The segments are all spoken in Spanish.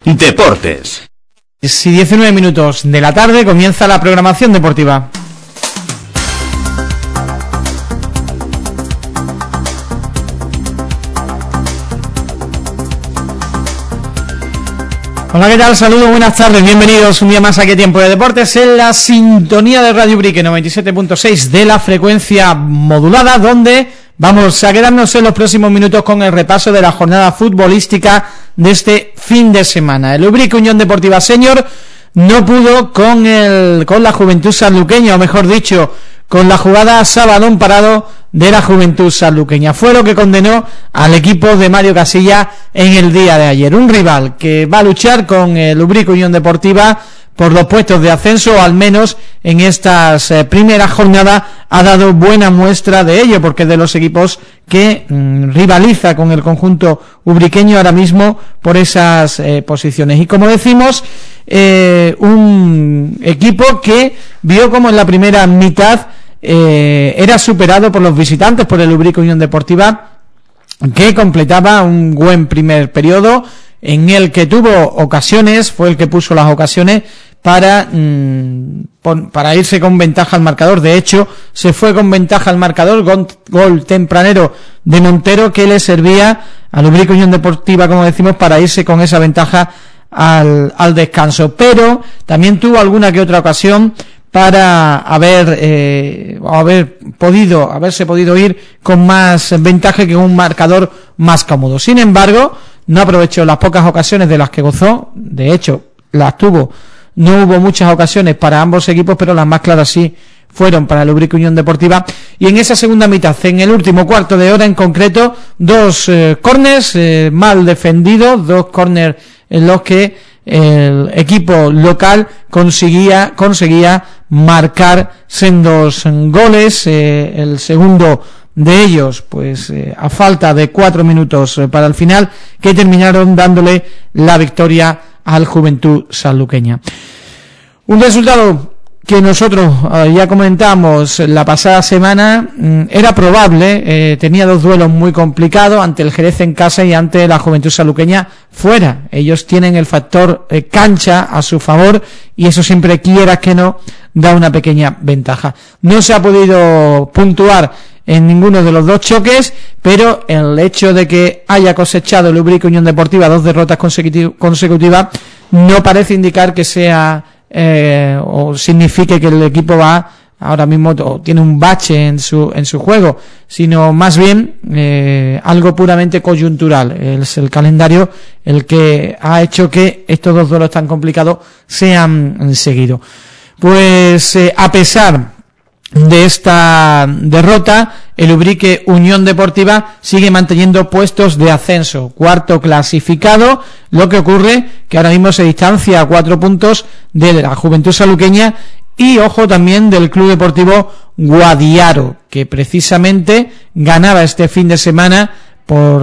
Deportes. Si 19 minutos de la tarde comienza la programación deportiva. Hola, ¿qué tal? Saludos, buenas tardes, bienvenidos un día más aquí a Tiempo de Deportes en la sintonía de Radio Ubrique 97.6 de la frecuencia modulada, donde vamos a quedarnos en los próximos minutos con el repaso de la jornada futbolística de este fin de semana. El Ubrique Unión Deportiva Senior no pudo con la Juventud Sanluqueña, o mejor dicho, con la jugada a balón parado de la Juventud Sanluqueña. Fue lo que condenó al equipo de Mario Casilla en el día de ayer. Un rival que va a luchar con el Ubrique Unión Deportiva por los puestos de ascenso, o al menos en estas primeras jornadas ha dado buena muestra de ello, porque es de los equipos que rivaliza con el conjunto ubriqueño ahora mismo por esas posiciones. Y como decimos, un equipo que vio como en la primera mitad era superado por los visitantes, por el Ubrique Unión Deportiva, que completaba un buen primer periodo en el que tuvo ocasiones, fue el que puso las ocasiones para irse con ventaja al marcador. De hecho, se fue con ventaja al marcador, gol tempranero de Montero, que le servía al Ubrique Unión Deportiva, como decimos, para irse con esa ventaja al descanso. Pero también tuvo alguna que otra ocasión para haberse podido ir con más ventaja, que un marcador más cómodo. Sin embargo, no aprovechó las pocas ocasiones de las que gozó. De hecho, las tuvo. No hubo muchas ocasiones para ambos equipos, pero las más claras sí fueron para el Ubrique Unión Deportiva. Y en esa segunda mitad, en el último cuarto de hora en concreto, dos córners mal defendidos, dos córners en los que el equipo local conseguía marcar sendos goles. El segundo de ellos, pues a falta de 4 minutos para el final, que terminaron dándole la victoria al Juventud Sanluqueña. Un resultado que nosotros ya comentamos la pasada semana, era probable, tenía dos duelos muy complicados, ante el Jerez en casa y ante la Juventud Sanluqueña fuera. Ellos tienen el factor cancha a su favor, y eso siempre, quieras que no, da una pequeña ventaja. No se ha podido puntuar en ninguno de los dos choques, pero el hecho de que haya cosechado el Ubrique Unión Deportiva 2 derrotas consecutivas no parece indicar que sea o signifique que el equipo va ahora mismo o tiene un bache en su juego, sino más bien algo puramente coyuntural. Es el calendario el que ha hecho que estos dos duelos tan complicados sean seguidos. Pues a pesar de esta derrota, el Ubrique Unión Deportiva sigue manteniendo puestos de ascenso, cuarto clasificado. Lo que ocurre que ahora mismo se distancia a 4 puntos de la Juventud Sanluqueña y, ojo, también del Club Deportivo Guadiaro, que precisamente ganaba este fin de semana por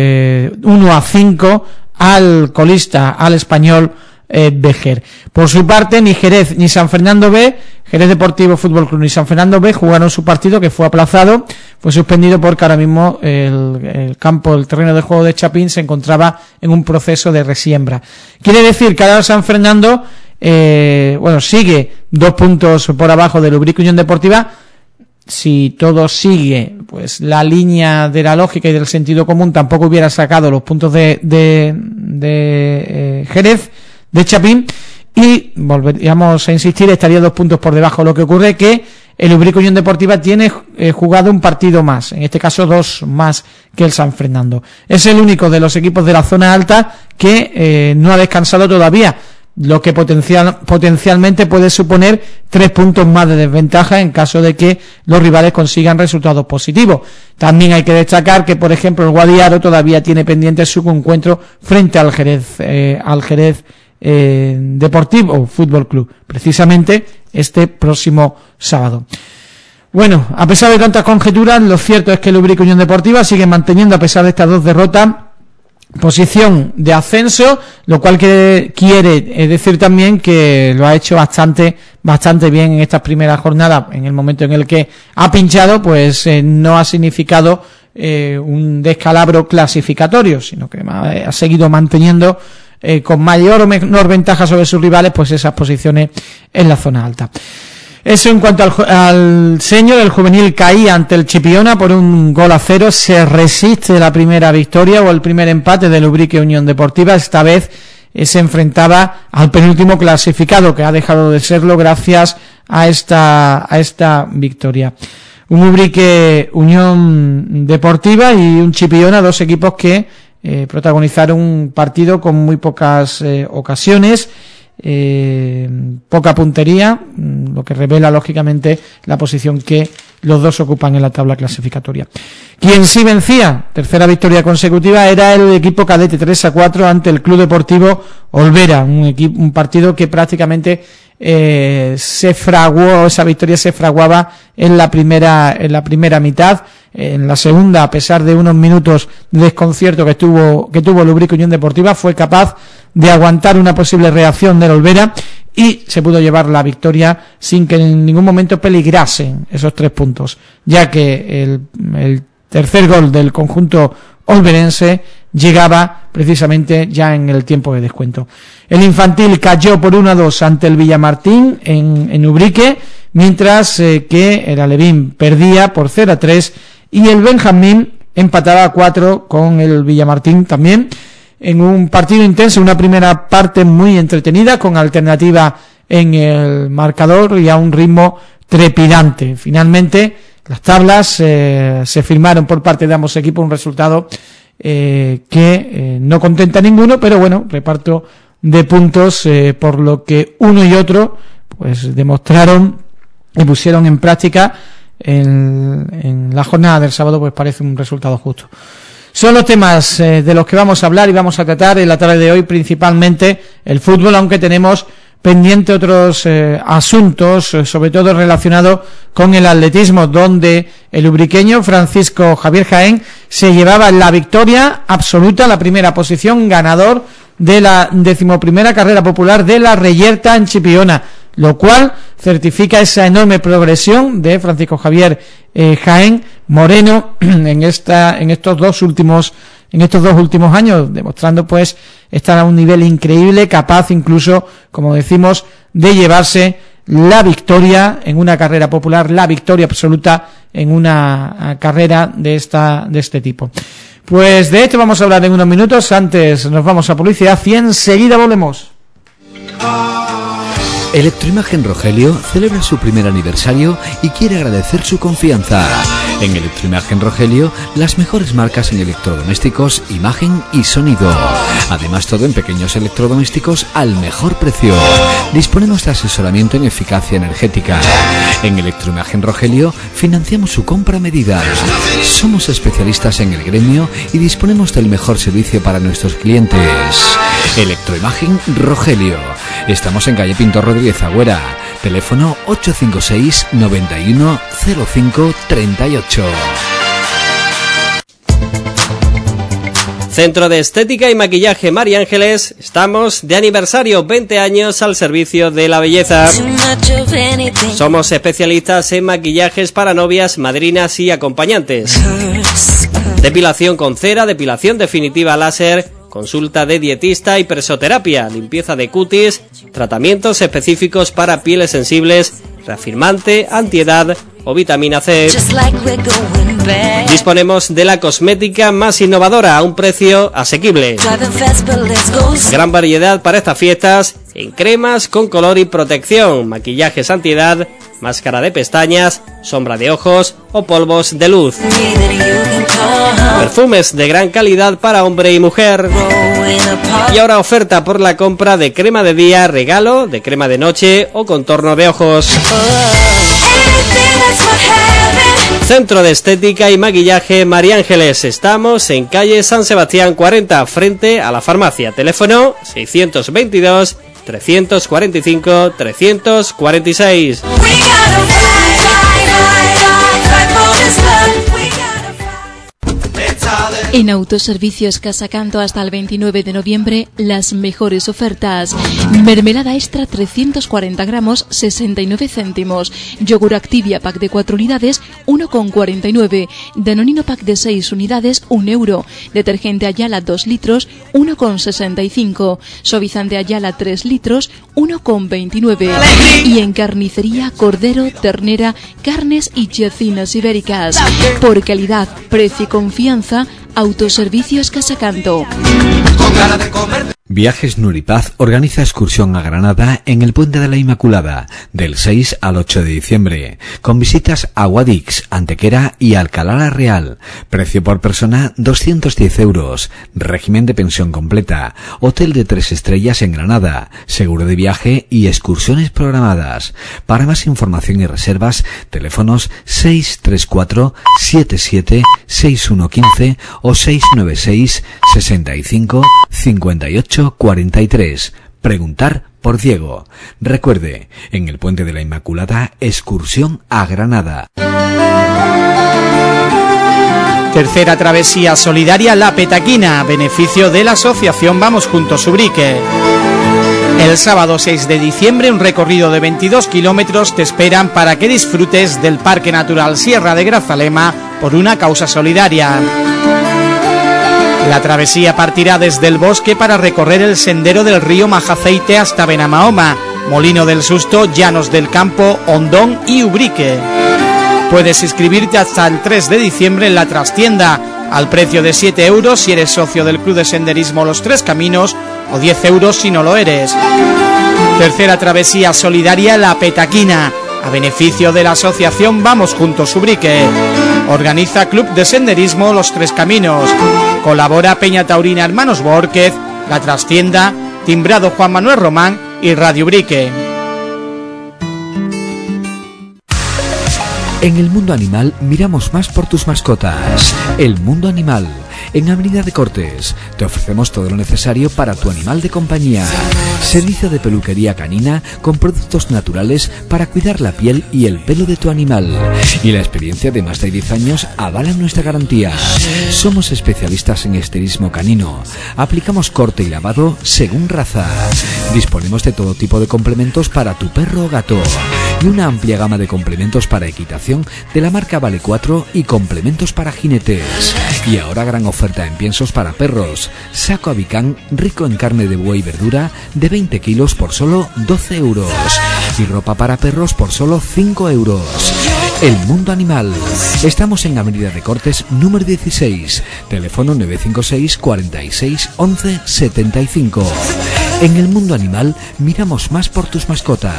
1-5 al colista, al Español Vejer. Por su parte, ni Jerez ni San Fernando B, Jerez Deportivo Fútbol Club ni San Fernando B jugaron su partido, que fue aplazado, fue suspendido porque ahora mismo el terreno de juego de Chapín se encontraba en un proceso de resiembra. Quiere decir que ahora San Fernando sigue 2 puntos por abajo del Ubrique Unión Deportiva. Si todo sigue pues la línea de la lógica y del sentido común, tampoco hubiera sacado los puntos de Jerez, de Chapín, y volveríamos a insistir, estaría 2 puntos por debajo. Lo que ocurre es que el Ubrique Unión Deportiva tiene jugado un partido más, en este caso 2 más que el San Fernando. Es el único de los equipos de la zona alta que no ha descansado todavía, lo que potencialmente puede suponer 3 puntos más de desventaja en caso de que los rivales consigan resultados positivos. También hay que destacar que, por ejemplo, el Guadiaro todavía tiene pendiente su encuentro frente al Jerez Deportivo Fútbol Club, precisamente este próximo sábado. Bueno, a pesar de tantas conjeturas, lo cierto es que el Ubrique Unión Deportiva sigue manteniendo, a pesar de estas 2 derrotas, posición de ascenso, lo cual quiere decir también que lo ha hecho bastante bien en estas primeras jornadas. En el momento en el que ha pinchado, pues no ha significado un descalabro clasificatorio, sino que ha seguido manteniendo con mayor o menor ventaja sobre sus rivales, pues esas posiciones en la zona alta. Eso en cuanto al Señor. El juvenil caía ante el Chipiona por 1-0, se resiste la primera victoria o el primer empate del Ubrique Unión Deportiva. Esta vez se enfrentaba al penúltimo clasificado, que ha dejado de serlo gracias a esta victoria. Un Ubrique Unión Deportiva y un Chipiona, dos equipos que protagonizaron un partido con muy pocas ocasiones, poca puntería, lo que revela lógicamente la posición que los dos ocupan en la tabla clasificatoria. Quien sí vencía, tercera victoria consecutiva, era el equipo cadete, 3-4 ante el Club Deportivo Olvera, un partido que prácticamente se fraguó, esa victoria se fraguaba en la primera mitad. En la segunda, a pesar de unos minutos de desconcierto que tuvo el Ubrique Unión Deportiva, fue capaz de aguantar una posible reacción del Olvera y se pudo llevar la victoria sin que en ningún momento peligrasen esos 3 puntos, ya que el tercer gol del conjunto olverense llegaba precisamente ya en el tiempo de descuento. El infantil cayó por 1-2 ante el Villamartín en Ubrique, mientras que el Alevín perdía por 0-3 y el Benjamín empataba a 4 con el Villamartín también, en un partido intenso, una primera parte muy entretenida, con alternativa en el marcador y a un ritmo trepidante. Finalmente, las tablas se firmaron por parte de ambos equipos, un resultado que no contenta a ninguno, pero bueno, reparto de puntos por lo que uno y otro pues demostraron y pusieron en práctica en la jornada del sábado, pues parece un resultado justo. Son los temas de los que vamos a hablar y vamos a tratar en la tarde de hoy, principalmente el fútbol, aunque tenemos pendiente otros asuntos, sobre todo relacionados con el atletismo, donde el ubriqueño Francisco Javier Jaén se llevaba la victoria absoluta, la primera posición, ganador de la 11ª carrera popular de la Reyerta en Chipiona, lo cual certifica esa enorme progresión de Francisco Javier Jaén Moreno en estos dos últimos años, demostrando pues estar a un nivel increíble, capaz incluso, como decimos, de llevarse la victoria en una carrera popular, la victoria absoluta en una carrera de este tipo. Pues de esto vamos a hablar en unos minutos. Antes nos vamos a publicidad y enseguida volvemos. Electroimagen Rogelio celebra su primer aniversario y quiere agradecer su confianza. En Electroimagen Rogelio, las mejores marcas en electrodomésticos, imagen y sonido. Además, todo en pequeños electrodomésticos al mejor precio. Disponemos de asesoramiento en eficacia energética. En Electroimagen Rogelio financiamos su compra a medida. Somos especialistas en el gremio y disponemos del mejor servicio para nuestros clientes. Electroimagen Rogelio. Estamos en calle Pintor Rodríguez Agüera. Teléfono 856 91 05 38. Centro de Estética y Maquillaje María Ángeles. Estamos de aniversario, 20 años al servicio de la belleza. Somos especialistas en maquillajes para novias, madrinas y acompañantes. Depilación con cera, depilación definitiva láser, consulta de dietista y presoterapia, limpieza de cutis, tratamientos específicos para pieles sensibles, reafirmante, antiedad o vitamina C. Disponemos de la cosmética más innovadora a un precio asequible. Gran variedad para estas fiestas en cremas con color y protección, maquillajes antiedad, máscara de pestañas, sombra de ojos o polvos de luz. Perfumes de gran calidad para hombre y mujer. Y ahora oferta por la compra de crema de día, regalo de crema de noche o contorno de ojos. Centro de Estética y Maquillaje María Ángeles. Estamos en calle San Sebastián 40, frente a la farmacia. Teléfono 622 345 346. En Autoservicios Casacanto hasta el 29 de noviembre, las mejores ofertas. Mermelada extra 340 gramos, 69 céntimos. Yogur Activia pack de 4 unidades, 1,49. Danonino pack de 6 unidades, 1 euro. Detergente Ayala 2 litros, 1,65. Suavizante Ayala 3 litros, 1,29. Y en carnicería, cordero, ternera, carnes y chacinas ibéricas. Por calidad, precio y confianza, Autoservicios Casacanto. Viajes Nuripaz organiza excursión a Granada en el Puente de la Inmaculada del 6 al 8 de diciembre, con visitas a Guadix, Antequera y Alcalá la Real. Precio por persona 210 euros, régimen de pensión completa, hotel de 3 estrellas en Granada, seguro de viaje y excursiones programadas. Para más información y reservas, teléfonos 634 77 6115 o 696 65 58 43. Preguntar por Diego. Recuerde, en el Puente de la Inmaculada, excursión a Granada. Tercera travesía solidaria La Petaquina, beneficio de la asociación Vamos Juntos Ubrique. El sábado 6 de diciembre un recorrido de 22 kilómetros te esperan para que disfrutes del Parque Natural Sierra de Grazalema por una causa solidaria. La travesía partirá desde el bosque para recorrer el sendero del río Majaceite hasta Benamahoma, Molino del Susto, Llanos del Campo, Hondón y Ubrique. Puedes inscribirte hasta el 3 de diciembre en la trastienda, al precio de 7 euros si eres socio del Club de Senderismo Los Tres Caminos o 10 euros si no lo eres. Tercera travesía solidaria La Petaquina, a beneficio de la asociación Vamos Juntos Ubrique. Organiza Club de Senderismo Los Tres Caminos. Colabora Peña Taurina Hermanos Borquez, La Trastienda, Timbrado Juan Manuel Román y Radio Ubrique. En el mundo animal miramos más por tus mascotas. El Mundo Animal. En Avenida de Cortes te ofrecemos todo lo necesario para tu animal de compañía. Servicio de peluquería canina con productos naturales para cuidar la piel y el pelo de tu animal. Y la experiencia de más de 10 años avala nuestra garantía. Somos especialistas en esterismo canino. Aplicamos corte y lavado según raza. Disponemos de todo tipo de complementos para tu perro o gato. Y una amplia gama de complementos para equitación de la marca Vale 4 y complementos para jinetes. Y ahora gran oferta en piensos para perros. Saco Abicán rico en carne de buey y verdura de 20 kilos por solo 12 euros. Y ropa para perros por solo 5 euros. El Mundo Animal. Estamos en Avenida de Cortes número 16. Teléfono 956 46 11 75. En El Mundo Animal miramos más por tus mascotas.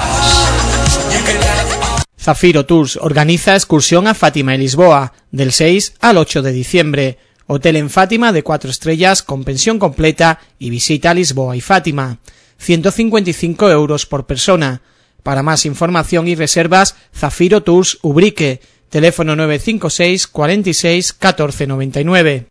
Zafiro Tours organiza excursión a Fátima y Lisboa, del 6 al 8 de diciembre. Hotel en Fátima de 4 estrellas con pensión completa y visita a Lisboa y Fátima. 155 euros por persona. Para más información y reservas, Zafiro Tours Ubrique. Teléfono 956 46 14 99.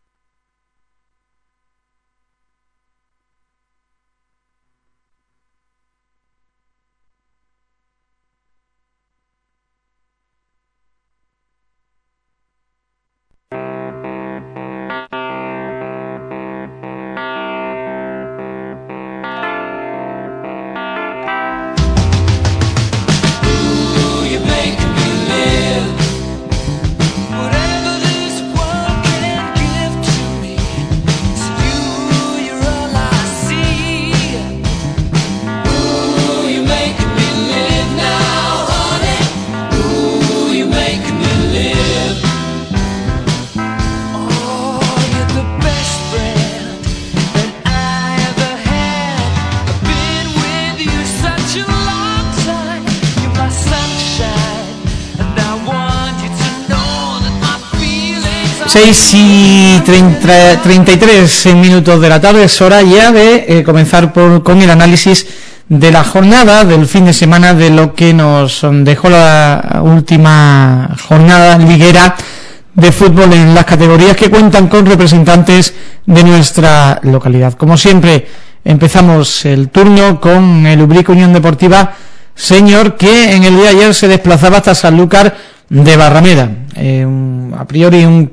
Y 33 minutos de la tarde, es hora ya de comenzar con el análisis de la jornada del fin de semana, de lo que nos dejó la última jornada liguera de fútbol en las categorías que cuentan con representantes de nuestra localidad. Como siempre, empezamos el turno con el Ubrique Unión Deportiva Señor, que en el día de ayer se desplazaba hasta Sanlúcar de Barrameda. A priori un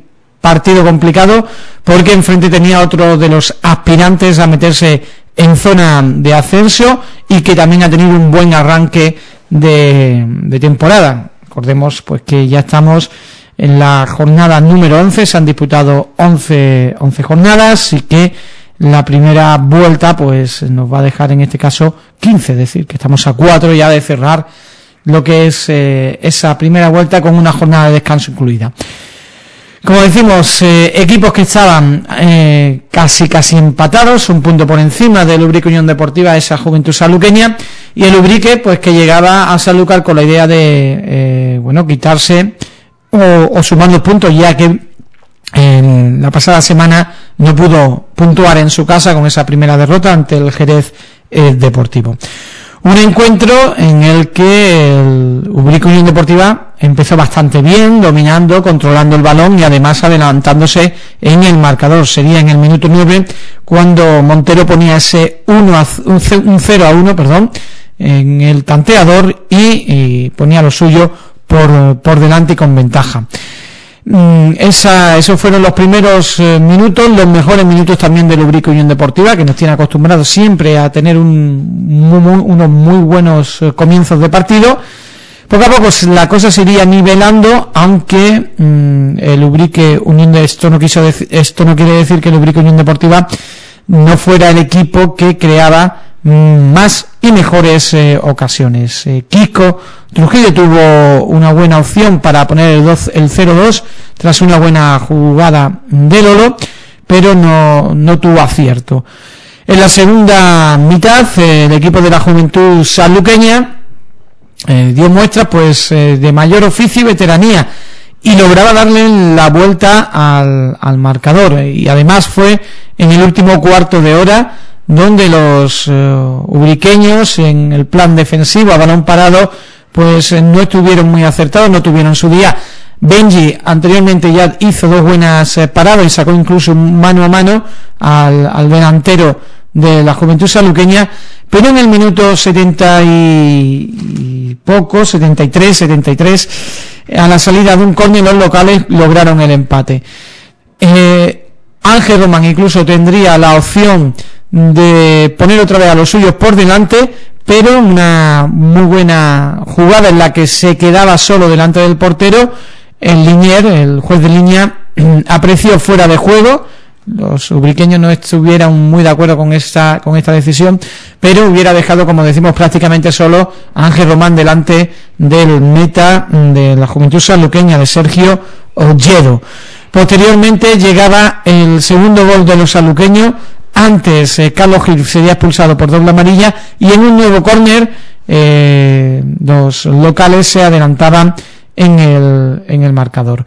partido complicado, porque enfrente tenía otro de los aspirantes a meterse en zona de ascenso y que también ha tenido un buen arranque de temporada. Recordemos pues que ya estamos en la jornada número 11, se han disputado 11 jornadas y que la primera vuelta pues nos va a dejar en este caso 15, es decir, que estamos a 4 ya de cerrar lo que es esa primera vuelta con una jornada de descanso incluida. Como decimos, equipos que estaban casi empatados, un punto por encima del Ubrique Unión Deportiva, esa Juventud Sanluqueña, y el Ubrique pues que llegaba a Sanlúcar con la idea de quitarse o sumar los puntos, ya que en la pasada semana no pudo puntuar en su casa con esa primera derrota ante el Jerez Deportivo. Un encuentro en el que el Ubrique Unión Deportiva empezó bastante bien, dominando, controlando el balón y además adelantándose en el marcador. Sería en el minuto 9 cuando Montero ponía ese 0-1, en el tanteador y ponía lo suyo por delante y con ventaja. Esos fueron los primeros minutos, los mejores minutos también del Ubrique Unión Deportiva, que nos tiene acostumbrados siempre a tener unos muy buenos comienzos de partido. Poco a poco la cosa se iría nivelando, aunque el Ubrique Unión esto no quiere decir que el Ubrique Unión Deportiva no fuera el equipo que creaba más y mejores ocasiones. Kiko Trujillo tuvo una buena opción para poner el 0-2 tras una buena jugada de Lolo, pero no tuvo acierto. En la segunda mitad el equipo de la Juventud Sanluqueña dio muestras pues de mayor oficio y veteranía y lograba darle la vuelta al marcador, y además fue en el último cuarto de hora donde los ubriqueños en el plan defensivo a balón parado pues no estuvieron muy acertados, no tuvieron su día. Benji anteriormente ya hizo 2 buenas paradas y sacó incluso mano a mano al delantero de la Juventud Sanluqueña, pero en el minuto 73 a la salida de un córner los locales lograron el empate. Ángel Román incluso tendría la opción de poner otra vez a los suyos por delante, pero una muy buena jugada en la que se quedaba solo delante del portero. El juez de línea apreció fuera de juego. Los ubriqueños no estuvieran muy de acuerdo con esta decisión, pero hubiera dejado, como decimos, prácticamente solo a Ángel Román delante del meta de la Juventud Sanluqueña, de Sergio Olledo. Posteriormente llegaba el segundo gol de los sanluqueños. Antes Carlos Gil sería expulsado por doble amarilla, y en un nuevo córner los locales se adelantaban en el marcador.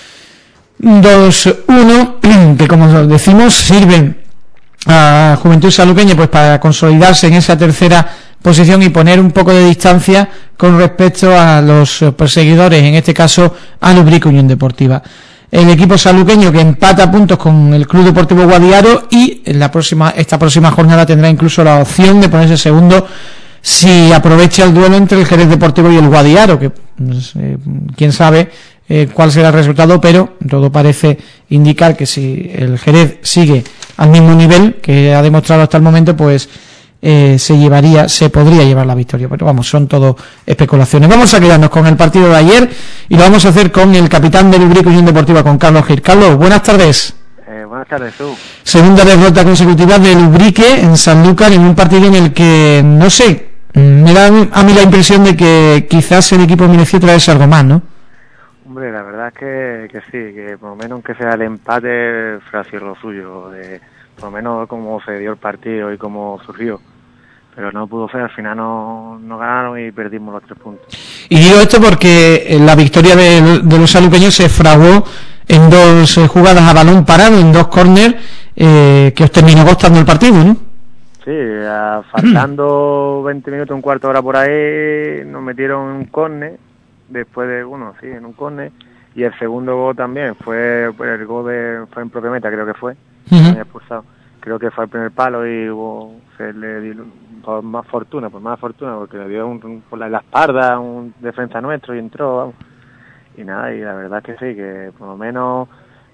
2-1 que, como decimos, sirven a Juventud Sanluqueña pues para consolidarse en esa tercera posición y poner un poco de distancia con respecto a los perseguidores, en este caso al Ubrique Unión Deportiva. El equipo sanluqueño que empata puntos con el Club Deportivo Guadiaro, y esta próxima jornada tendrá incluso la opción de ponerse segundo si aprovecha el duelo entre el Jerez Deportivo y el Guadiaro, que quién sabe cuál será el resultado, pero todo parece indicar que si el Jerez sigue al mismo nivel que ha demostrado hasta el momento, pues se podría llevar la victoria, pero vamos, son todo especulaciones. Vamos a quedarnos con el partido de ayer y lo vamos a hacer con el capitán del Ubrique Unión Deportiva, con Carlos Gil. Carlos, buenas tardes. Buenas tardes, tú. Segunda derrota consecutiva del Ubrique en Sanlúcar, en un partido en el que, no sé, me da a mí la impresión de que quizás el equipo mereció traerse algo más, ¿no? Hombre, la verdad es que sí, que por lo menos aunque sea el empate fue así lo suyo, por lo menos cómo se dio el partido y cómo surgió. Pero no pudo ser, al final no ganaron y perdimos los 3 puntos. Y digo esto porque la victoria de los sanluqueños se fraguó en 2 jugadas a balón parado, en 2 córner, que os terminó costando el partido, ¿no? Sí, faltando 20 minutos, un cuarto de hora por ahí, nos metieron un córner, después de, en un córner, y el segundo gol también, fue en propia meta, creo que fue, expulsado. Creo que fue el primer palo y se le dio por más fortuna, porque le dio por la espalda un defensa nuestro y entró, vamos. Y nada, y la verdad es que sí, que por lo menos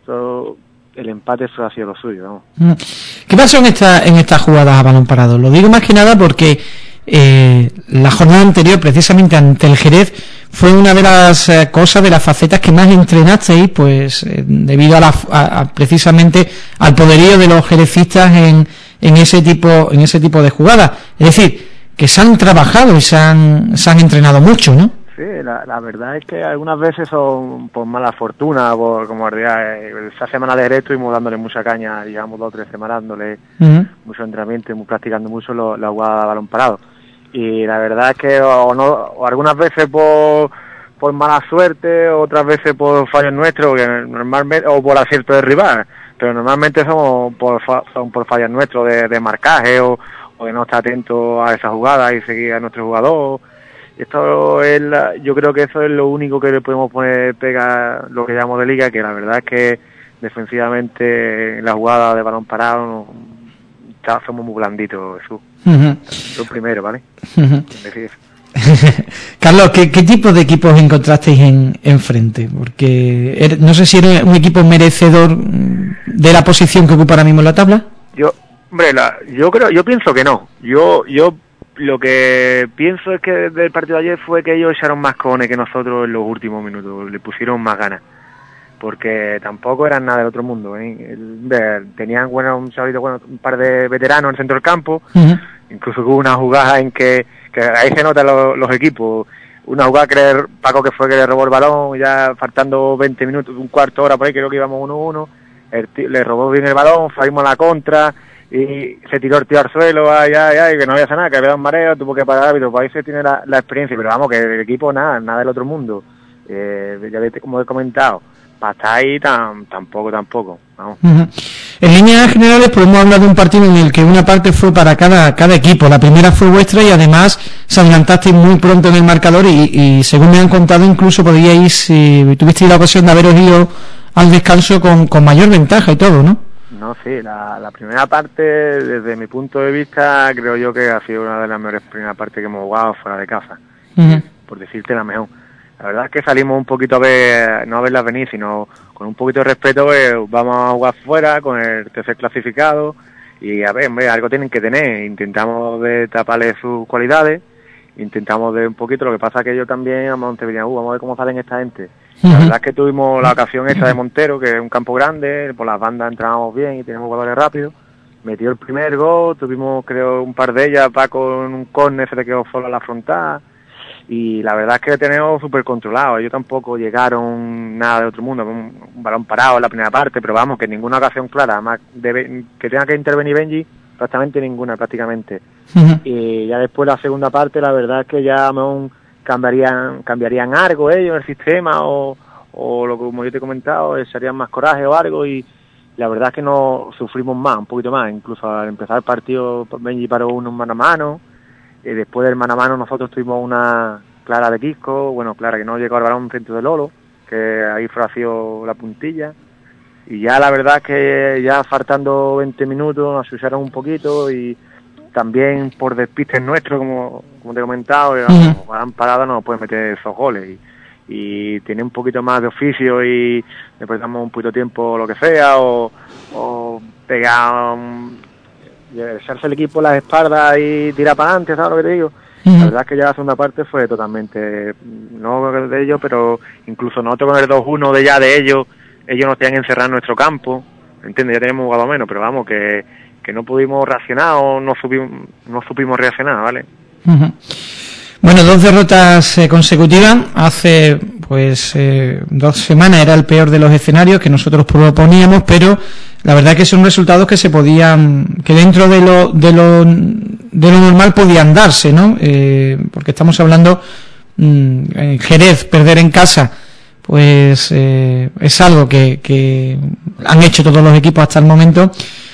el empate eso ha sido lo suyo, vamos. ¿Qué pasó en estas jugadas a balón parado? Lo digo más que nada porque la jornada anterior, precisamente ante el Jerez, fue una de las cosas, de las facetas que más entrenasteis, pues debido precisamente al poderío de los jerecistas en ese tipo de jugadas. Es decir, que se han trabajado y se han entrenado mucho, ¿no? Sí, la verdad es que algunas veces son por mala fortuna, como esa semana de Jerez estuvimos dándole mucha caña, llevamos 2 o 3 semanas dándole mucho entrenamiento y practicando mucho la jugada de balón parado. Y la verdad es que o algunas veces por mala suerte, otras veces por fallos nuestros, que normalmente, o por acierto de rival, pero normalmente son por fallos nuestros de marcaje o de no estar atento a esa jugada y seguir a nuestro jugador. Esto es yo creo que eso es lo único que le podemos poner pega, lo que llamamos de liga, que la verdad es que defensivamente en la jugada de balón parado somos muy blanditos, Jesús. Lo primero, ¿vale? Carlos, ¿qué tipo de equipos encontrasteis enfrente? Porque no sé si era un equipo merecedor de la posición que ocupa ahora mismo en la tabla. Yo pienso que no. Yo lo que pienso es que del partido de ayer fue que ellos echaron más cojones que nosotros en los últimos minutos, le pusieron más ganas, porque tampoco eran nada del otro mundo, ¿eh? Tenían un par de veteranos en el centro del campo, incluso hubo una jugada en que ahí se notan los equipos, una jugada que Paco que le robó el balón, ya faltando 20 minutos, un cuarto hora por ahí, creo que íbamos 1-1, le robó bien el balón, salimos a la contra, y se tiró el tío al suelo, que no había nada, que había un mareo, tuvo que parar el árbitro, pues ahí se tiene la experiencia, pero vamos, que el equipo nada del otro mundo, ya como he comentado, para estar ahí tampoco, vamos. En líneas generales podemos hablar de un partido en el que una parte fue para cada equipo, la primera fue vuestra y además se adelantasteis muy pronto en el marcador y según me han contado incluso podíais, si tuvisteis la ocasión de haberos ido al descanso con mayor ventaja y todo, ¿no? No, sí, la primera parte, desde mi punto de vista, creo yo que ha sido una de las mejores primeras partes que hemos jugado fuera de casa, por decirte la mejor. La verdad es que salimos un poquito no a verlas venir, sino con un poquito de respeto, vamos a jugar fuera con el tercer clasificado y a ver, hombre, algo tienen que tener, intentamos de taparle sus cualidades, intentamos de un poquito, lo que pasa es que yo también a Montevideo, vamos a ver cómo salen esta gente. La verdad es que tuvimos la ocasión esa de Montero, que es un campo grande, por las bandas entrábamos bien y tenemos jugadores rápidos, metió el primer gol, tuvimos creo un par de ellas, Paco en un córner se le quedó solo a la frontal, y la verdad es que lo tenemos súper controlado. Ellos tampoco llegaron nada de otro mundo, un balón parado en la primera parte, pero vamos, que ninguna ocasión clara, además que tenga que intervenir Benji, prácticamente. Y ya después la segunda parte, la verdad es que ya cambiarían algo ellos, el sistema, o lo que como yo te he comentado, echarían más coraje o algo, y la verdad es que no sufrimos un poquito más, incluso al empezar el partido Benji paró uno mano a mano, y después del mano a mano nosotros tuvimos una clara de Quisco, clara que no llegó al balón frente de Lolo, que ahí fració la puntilla, y ya la verdad es que ya faltando 20 minutos nos asustaron un poquito, y también por despistes nuestros, como te he comentado, han parado, no nos pueden meter esos goles, y tiene un poquito más de oficio y después damos un poquito de tiempo lo que sea, o pegar, echarse el equipo en las espaldas y tirar para adelante, ¿sabes lo que te digo? La verdad es que ya la segunda parte fue totalmente, no de ellos, pero incluso nosotros con el 2-1 de ellos nos tenían encerrado en nuestro campo, ¿entiendes? Ya teníamos jugado menos, pero vamos, que no pudimos reaccionar o no supimos reaccionar, ¿vale? Bueno, 2 derrotas consecutivas. Hace 2 semanas era el peor de los escenarios que nosotros proponíamos, pero la verdad que son resultados que se podían, que dentro de lo normal podían darse, ¿no? Porque estamos hablando en Jerez, perder en casa, pues es algo que han hecho todos los equipos hasta el momento,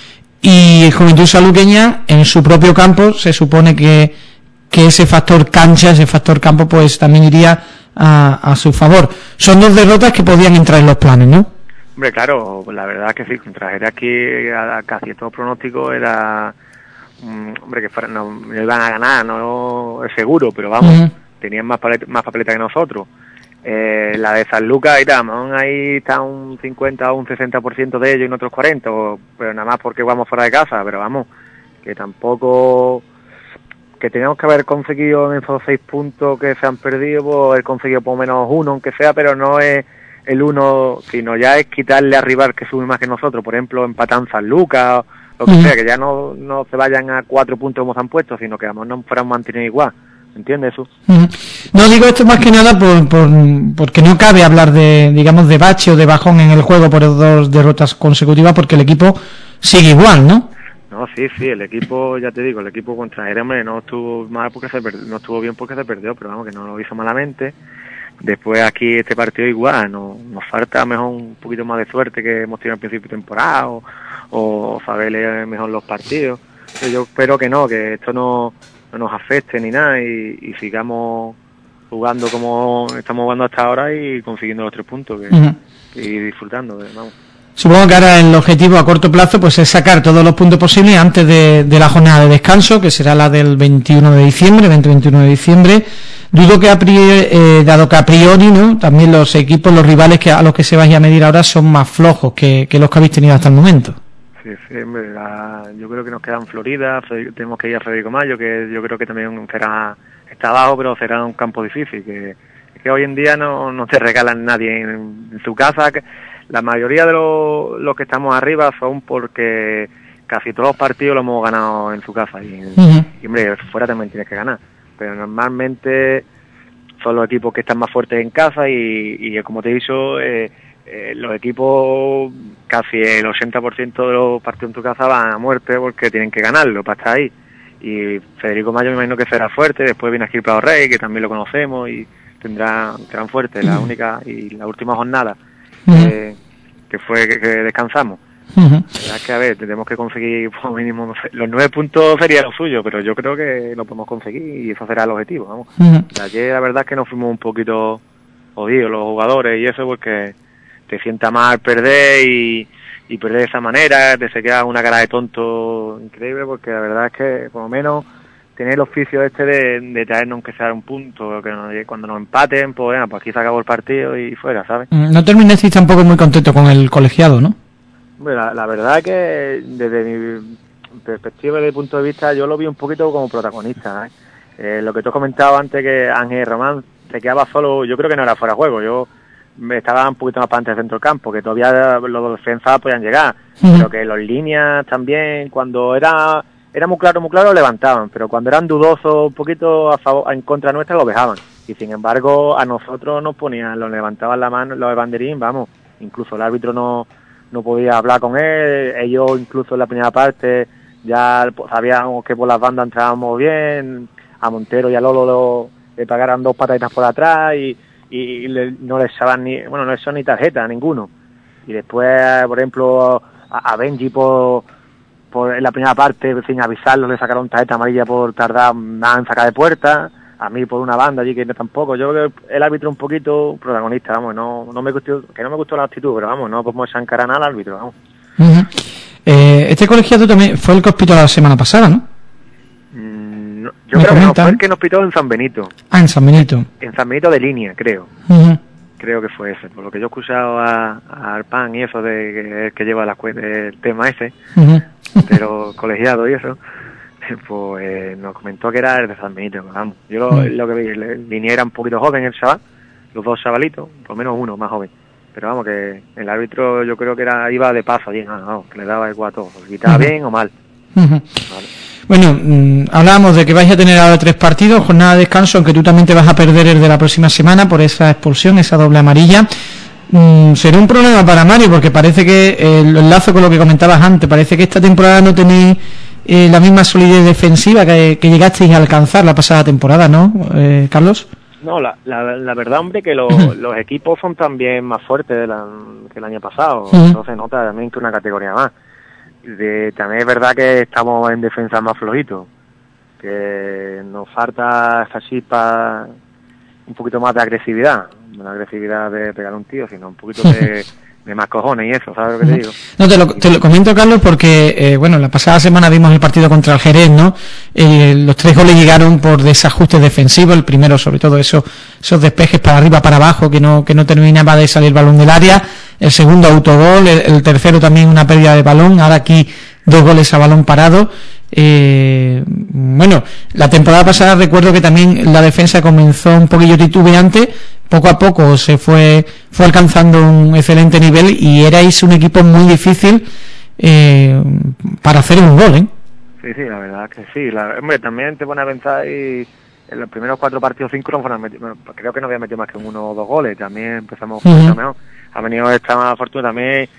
y Juventud Saluqueña en su propio campo se supone que ese factor cancha, ese factor campo, pues también iría a su favor. Son 2 derrotas que podían entrar en los planes, ¿no? Hombre, claro, la verdad es que sí, contra Jerez aquí a casi todo pronóstico era, hombre, que no iban a ganar, no es seguro, pero vamos, tenían más papeleta que nosotros. La de San Lucas y tal, ahí está un 50 o un 60% de ellos y nosotros 40, pero nada más porque vamos fuera de casa, pero vamos, que tampoco, que tenemos que haber conseguido en esos 6 puntos que se han perdido, pues haber conseguido por lo menos 1, aunque sea, pero no es el 1, sino ya es quitarle a rival que sube más que nosotros, por ejemplo, empatan San Lucas, o lo que sea, que ya no se vayan a 4 puntos como se han puesto, sino que a lo mejor no fueran mantenido igual. ¿Entiendes eso? No, digo esto más que nada porque no cabe hablar de, digamos, de bache o de bajón en el juego por 2 derrotas consecutivas, porque el equipo sigue igual, ¿no? No, sí, el equipo, ya te digo, el equipo contra Jerembre no estuvo mal porque no estuvo bien porque se perdió, pero vamos, que no lo hizo malamente. Después aquí este partido igual, nos falta mejor un poquito más de suerte que hemos tenido al principio de temporada, o saber leer mejor los partidos. Pero yo espero que no, que esto no nos afecte ni nada y sigamos jugando como estamos jugando hasta ahora y consiguiendo los 3 puntos y disfrutando, vamos. Supongo que ahora el objetivo a corto plazo pues es sacar todos los puntos posibles antes de la jornada de descanso, que será la del 21 de diciembre. Dudo que dado que a priori, ¿no?, también los equipos, los rivales a los que se vaya a medir ahora son más flojos que los que habéis tenido hasta el momento. Sí, en verdad, yo creo que nos queda en Florida, tenemos que ir a Federico Mayo, que yo creo que también está abajo, pero será un campo difícil, que hoy en día no te regalan nadie en su casa. La mayoría de los que estamos arriba son porque casi todos los partidos los hemos ganado en su casa, y hombre, fuera también tienes que ganar, pero normalmente son los equipos que están más fuertes en casa y como te he dicho, los equipos, casi el 80% de los partidos en tu casa van a muerte porque tienen que ganarlo para estar ahí. Y Federico Mayo me imagino que será fuerte, después viene aquí Prado Rey, que también lo conocemos, y tendrán fuerte la única y la última jornada que fue que descansamos. Es que, a ver, tenemos que conseguir por mínimo, no sé, los 9 puntos sería lo suyo, pero yo creo que lo podemos conseguir y eso será el objetivo, vamos. Ayer la verdad es que nos fuimos un poquito jodidos los jugadores y eso, porque te sienta mal perder y perder de esa manera, te se queda una cara de tonto increíble, porque la verdad es que por lo menos tener el oficio de traernos aunque sea un punto, que cuando nos empaten, pues bueno, pues aquí se acabó el partido y fuera, ¿sabes? No terminéis tampoco muy contento con el colegiado, ¿no? Bueno, la verdad es que desde mi perspectiva y desde mi punto de vista yo lo vi un poquito como protagonista, ¿eh? Lo que tú has comentado antes, que Ángel Román se quedaba solo, yo creo que no era fuera de juego, yo estaba un poquito más para antes del centro del campo, que todavía los defensas podían llegar, pero que los líneas también, cuando era muy claro, lo levantaban, pero cuando eran dudosos un poquito en contra nuestra, lo dejaban, y sin embargo a nosotros nos ponían, lo levantaban la mano, los de banderín, vamos, incluso el árbitro no podía hablar con él, ellos incluso en la primera parte ya sabíamos que por las bandas entrábamos bien, a Montero y a Lolo le pagaran 2 pataditas por atrás y no les echaban ni tarjeta a ninguno. Y después, por ejemplo, a Benji por en la primera parte, sin avisarlo, le sacaron tarjeta amarilla por tardar más en sacar de puerta. A mí por una banda allí que no tampoco. Yo creo que el árbitro un poquito protagonista, vamos, no me gustó la actitud, pero vamos, no podemos encarar nada al árbitro, vamos. Este colegiado también fue el que os pitó la semana pasada, ¿no? Yo creo que no, fue el que nos pitó en San Benito. Ah, en San Benito. En San Benito de línea, creo. Creo que fue ese, por lo que yo he escuchado a Arpan y eso de que lleva el tema ese, pero colegiado y eso, pues nos comentó que era el de San Benito, vamos. Yo lo que vi, el línea era un poquito joven el chaval, los 2 chavalitos, por lo menos uno más joven, pero vamos, que el árbitro yo creo que iba de paso allí, que le daba igual a todo, quitaba bien o mal. Vale. Bueno, hablábamos de que vais a tener ahora 3 partidos, jornada de descanso, aunque tú también te vas a perder el de la próxima semana por esa expulsión, esa doble amarilla. Será un problema para Mario, porque parece que, el enlazo con lo que comentabas antes, parece que esta temporada no tenéis la misma solidez defensiva que llegasteis a alcanzar la pasada temporada, ¿no, Carlos? No, la verdad, hombre, que los equipos son también más fuertes que el año pasado, entonces nota también que una categoría más. También es verdad que estamos en defensa más flojitos, que nos falta esa chispa un poquito más de agresividad, no la agresividad de pegar a un tío, sino un poquito de más cojones y eso, ¿sabes lo que te digo? No, te lo comento, Carlos, porque, bueno, la pasada semana vimos el partido contra el Jerez, ¿no? Los 3 goles llegaron por desajustes defensivos, el primero, sobre todo, esos despejes para arriba, para abajo, que no terminaba de salir el balón del área, el segundo autogol, el tercero también una pérdida de balón, ahora aquí 2 goles a balón parado. Bueno, la temporada pasada recuerdo que también la defensa comenzó un poquillo titubeante, poco a poco se fue alcanzando un excelente nivel y erais un equipo muy difícil para hacer un gol, ¿eh? Sí, la verdad que sí. Hombre, también te pone a pensar y en los primeros 4 partidos, 5 no fueron creo que no había metido más que 1 o 2 goles. También empezamos mucho mejor. Ha venido esta fortuna también.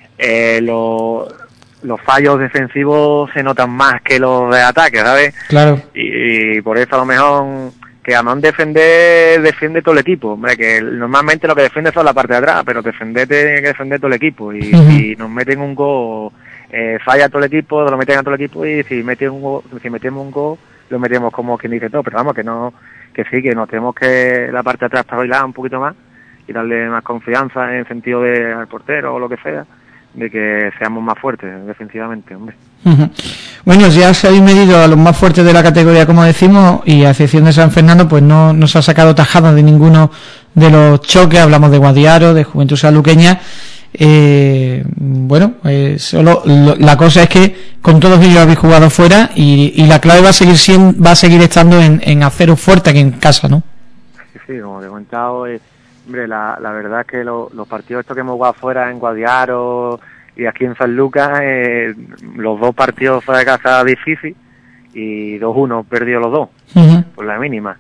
Los fallos defensivos se notan más que los de ataque, ¿sabes? Claro. Y por eso a lo mejor que además defiende todo el equipo, hombre, que normalmente lo que defiende son la parte de atrás, pero tiene que defender todo el equipo y si nos meten un gol, falla todo el equipo, lo meten a todo el equipo y si metemos un gol, lo metemos como quien dice todo, pero vamos, que nos tenemos que la parte de atrás para bailar un poquito más y darle más confianza en el sentido de al portero o lo que sea, de que seamos más fuertes defensivamente, hombre. Bueno, ya se habéis medido a los más fuertes de la categoría, como decimos, y a excepción de San Fernando, pues no se ha sacado tajada de ninguno de los choques. Hablamos de Guadiaro, de Juventud Sanluqueña. Bueno, solo la cosa es que con todos ellos habéis jugado fuera y la clave va a seguir estando en haceros fuerte aquí en casa, ¿no? Sí, como te he comentado, hombre, la verdad es que los partidos estos que hemos jugado fuera en Guadiaro y aquí en San Lucas, los 2 partidos fuera de casa difícil y 2-1 perdió los 2 por la mínima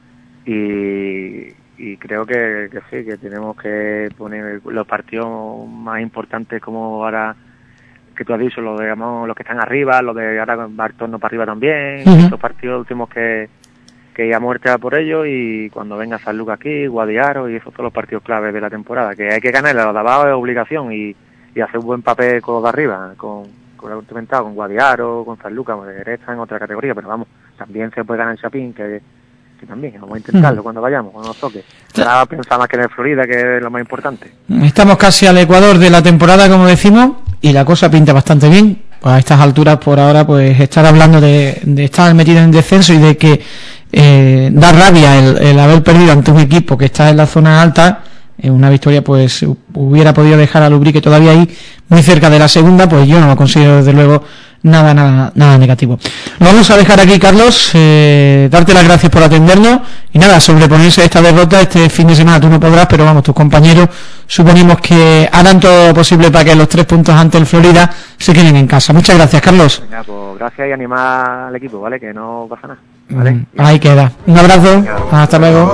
y creo que sí, que tenemos que poner los partidos más importantes como ahora que tú has dicho, los que están arriba, los de ahora Bartorno para arriba también, estos partidos últimos que ir a muerte a por ellos y cuando venga San Lucas aquí, Guadiaro y esos son los partidos claves de la temporada, que hay que ganarle a los de abajo es obligación y hacer un buen papel con los de arriba, con Guadiaro, con San Lucas, porque está en otra categoría, pero vamos, también se puede ganar en Chapín, que también, vamos a intentarlo cuando vayamos, cuando nos toque. Ahora pensar más que en el Florida, que es lo más importante. Estamos casi al ecuador de la temporada, como decimos, y la cosa pinta bastante bien. Pues a estas alturas, por ahora, pues estar hablando de estar metido en descenso y de que da rabia el haber perdido ante un equipo que está en la zona alta, una victoria pues hubiera podido dejar al Ubrique todavía ahí muy cerca de la segunda, pues yo no lo considero desde luego nada negativo. Lo vamos a dejar aquí, Carlos, darte las gracias por atendernos y nada, sobreponerse a esta derrota este fin de semana. Tú no podrás, pero vamos, tus compañeros suponemos que harán todo lo posible para que los 3 puntos ante el Florida se queden en casa. Muchas gracias, Carlos. Venga, pues gracias y animar al equipo, ¿vale? Que no pasa nada, ¿vale? Ahí queda. Un abrazo. Venga. Hasta luego.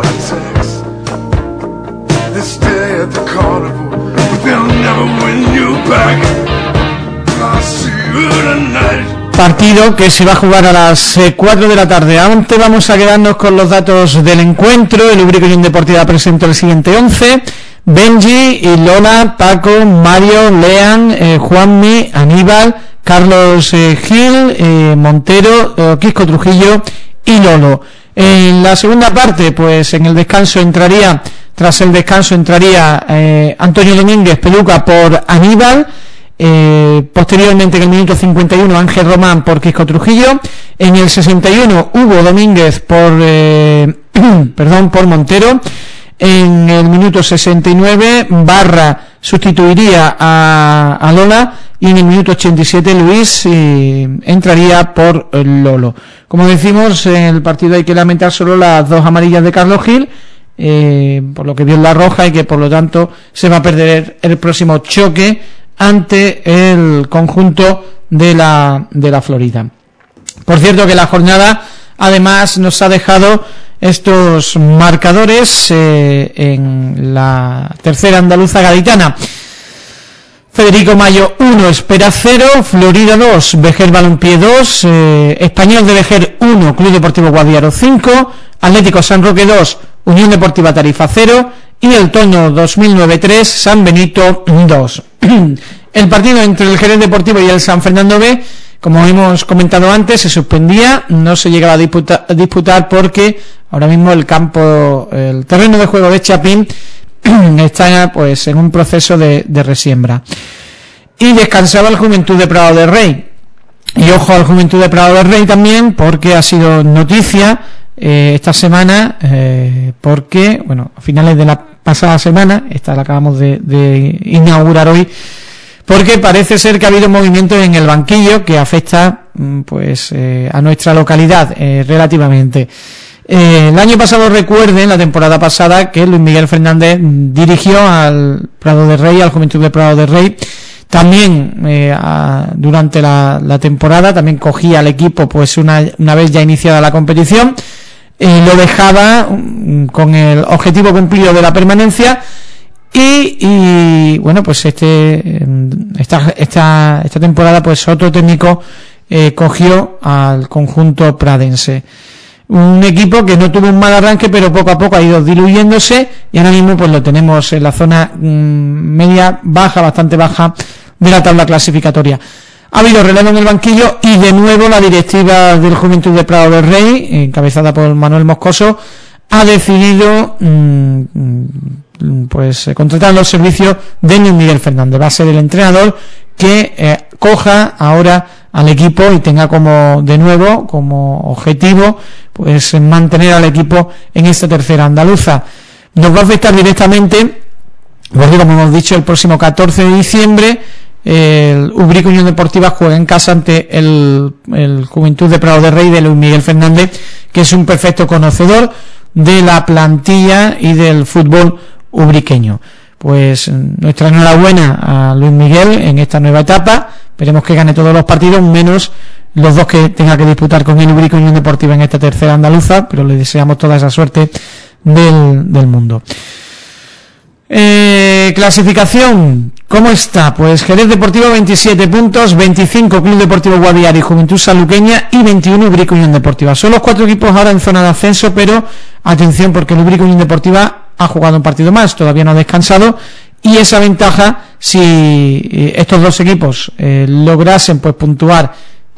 Partido que se va a jugar a las 4 de la tarde. Antes vamos a quedarnos con los datos del encuentro. El Ubrique Unión Deportiva presentó el siguiente 11: Benji, Lola, Paco, Mario, Lean, Juanmi, Aníbal, Carlos Gil, Montero, Quisco Trujillo y Lolo. En la segunda parte, pues en el descanso entraría Antonio Domínguez Peluca por Aníbal. Posteriormente, en el minuto 51, Ángel Román por Quisco Trujillo. En el 61, Hugo Domínguez por Montero. En el minuto 69, Barra sustituiría a Lola, y en el minuto 87 Luis entraría por Lolo. Como decimos, en el partido hay que lamentar solo las 2 amarillas de Carlos Gil, por lo que vio en la roja, y que por lo tanto se va a perder el próximo choque ante el conjunto de la Florida. Por cierto, que la jornada además nos ha dejado estos marcadores en la tercera andaluza gaditana. Federico Mayo 1, Espera 0, Florida 2, Vejer Balompié 2, Español de Vejer 1, Club Deportivo Guadiaro 5, Atlético San Roque 2, Unión Deportiva Tarifa 0 y el Toño 2009 3, San Benito 2. El partido entre el Jerez Deportivo y el San Fernando B como hemos comentado antes, se suspendía, no se llegaba a disputar porque ahora mismo el terreno de juego de Chapín está pues en un proceso de resiembra. Y descansaba el Juventud de Prado de Rey. Y ojo al Juventud de Prado de Rey también, porque ha sido noticia esta semana, porque, bueno, a finales de la pasada semana, esta la acabamos de inaugurar hoy, porque parece ser que ha habido movimientos en el banquillo que afecta pues a nuestra localidad relativamente. El año pasado, recuerden, la temporada pasada, que Luis Miguel Fernández dirigió al Prado de Rey, al Juventud de Prado de Rey. También durante la temporada también cogía al equipo pues una vez ya iniciada la competición, lo dejaba con el objetivo cumplido de la permanencia y bueno, pues esta temporada pues otro técnico cogió al conjunto pradense. Un equipo que no tuvo un mal arranque, pero poco a poco ha ido diluyéndose y ahora mismo pues lo tenemos en la zona media baja, bastante baja de la tabla clasificatoria. Ha habido relevo en el banquillo y de nuevo la directiva del Juventud de Prado del Rey, encabezada por Manuel Moscoso, ha decidido pues contratar los servicios de Luis Miguel Fernández. Va a ser el entrenador que coja ahora al equipo y tenga como objetivo pues mantener al equipo en esta tercera andaluza. Nos va a afectar directamente, porque como hemos dicho, el próximo 14 de diciembre el Ubrique Unión Deportiva juega en casa ante el Juventud de Prado de Rey de Luis Miguel Fernández, que es un perfecto conocedor de la plantilla y del fútbol ubriqueño. Pues nuestra enhorabuena a Luis Miguel en esta nueva etapa. Esperemos que gane todos los partidos, menos los dos que tenga que disputar con el Ubrique Unión Deportiva en esta tercera andaluza, pero le deseamos toda esa suerte del mundo. Clasificación, ¿cómo está? Pues Jerez Deportivo 27 puntos, 25 Club Deportivo Guadiaro y Juventud Sanluqueña y 21 Ubrique Unión Deportiva. Son los 4 equipos ahora en zona de ascenso, pero atención, porque el Ubrique Unión Deportiva ha jugado un partido más, todavía no ha descansado, y esa ventaja, si estos dos equipos lograsen pues puntuar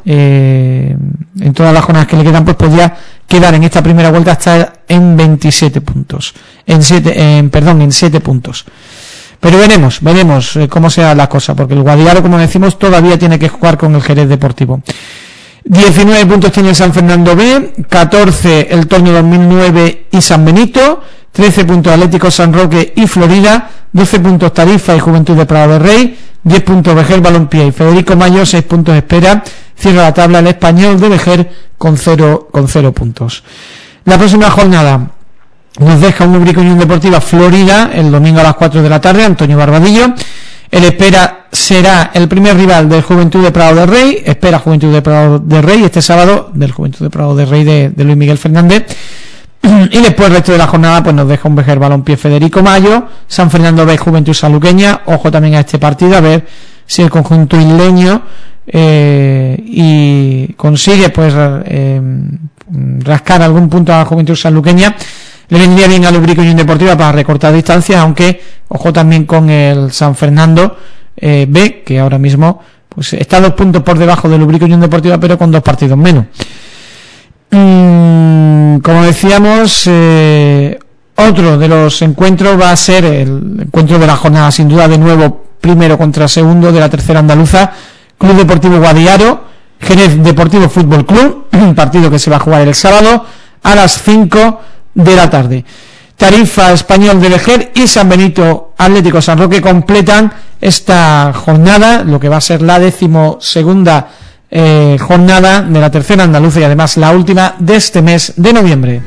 en todas las jornadas que le quedan, pues podría quedar en esta primera vuelta hasta en 27 puntos, en 7 puntos. Pero veremos cómo sea la cosa, porque el Guadiaro, como decimos, todavía tiene que jugar con el Jerez Deportivo. 19 puntos tiene San Fernando B, 14 el Torneo 2009 y San Benito, 13 puntos Atlético San Roque y Florida, 12 puntos Tarifa y Juventud de Prado de Rey, 10 puntos Vejer Balompié y Federico Mayo, 6 puntos espera. Cierra la tabla el Español de Vejer con 0 puntos. La próxima jornada nos deja un Ubrique Unión Deportiva Florida el domingo a las 4 de la tarde, Antonio Barbadillo. El Espera será el primer rival del Juventud de Prado de Rey. Espera Juventud de Prado de Rey este sábado, del Juventud de Prado de Rey de Luis Miguel Fernández. Y después el resto de la jornada pues nos deja un Vejer Balompié Federico Mayo, San Fernando B Juventud Sanluqueña. Ojo también a este partido, a ver si el conjunto isleño y consigue pues rascar algún punto a la Juventud Sanluqueña. Le vendría bien al Ubrique Unión Deportiva para recortar distancias, aunque ojo también con el San Fernando B, que ahora mismo pues está 2 puntos por debajo del Ubrique Unión Deportiva, pero con 2 partidos menos. Como decíamos, otro de los encuentros va a ser el encuentro de la jornada, sin duda, de nuevo primero contra segundo de la tercera andaluza, Club Deportivo Guadiaro, Jerez Deportivo Fútbol Club, un partido que se va a jugar el sábado a las 5 de la tarde. Tarifa Español de Vejer y San Benito Atlético San Roque completan esta jornada, lo que va a ser la 12ª jornada de la tercera andaluza y además la última de este mes de noviembre.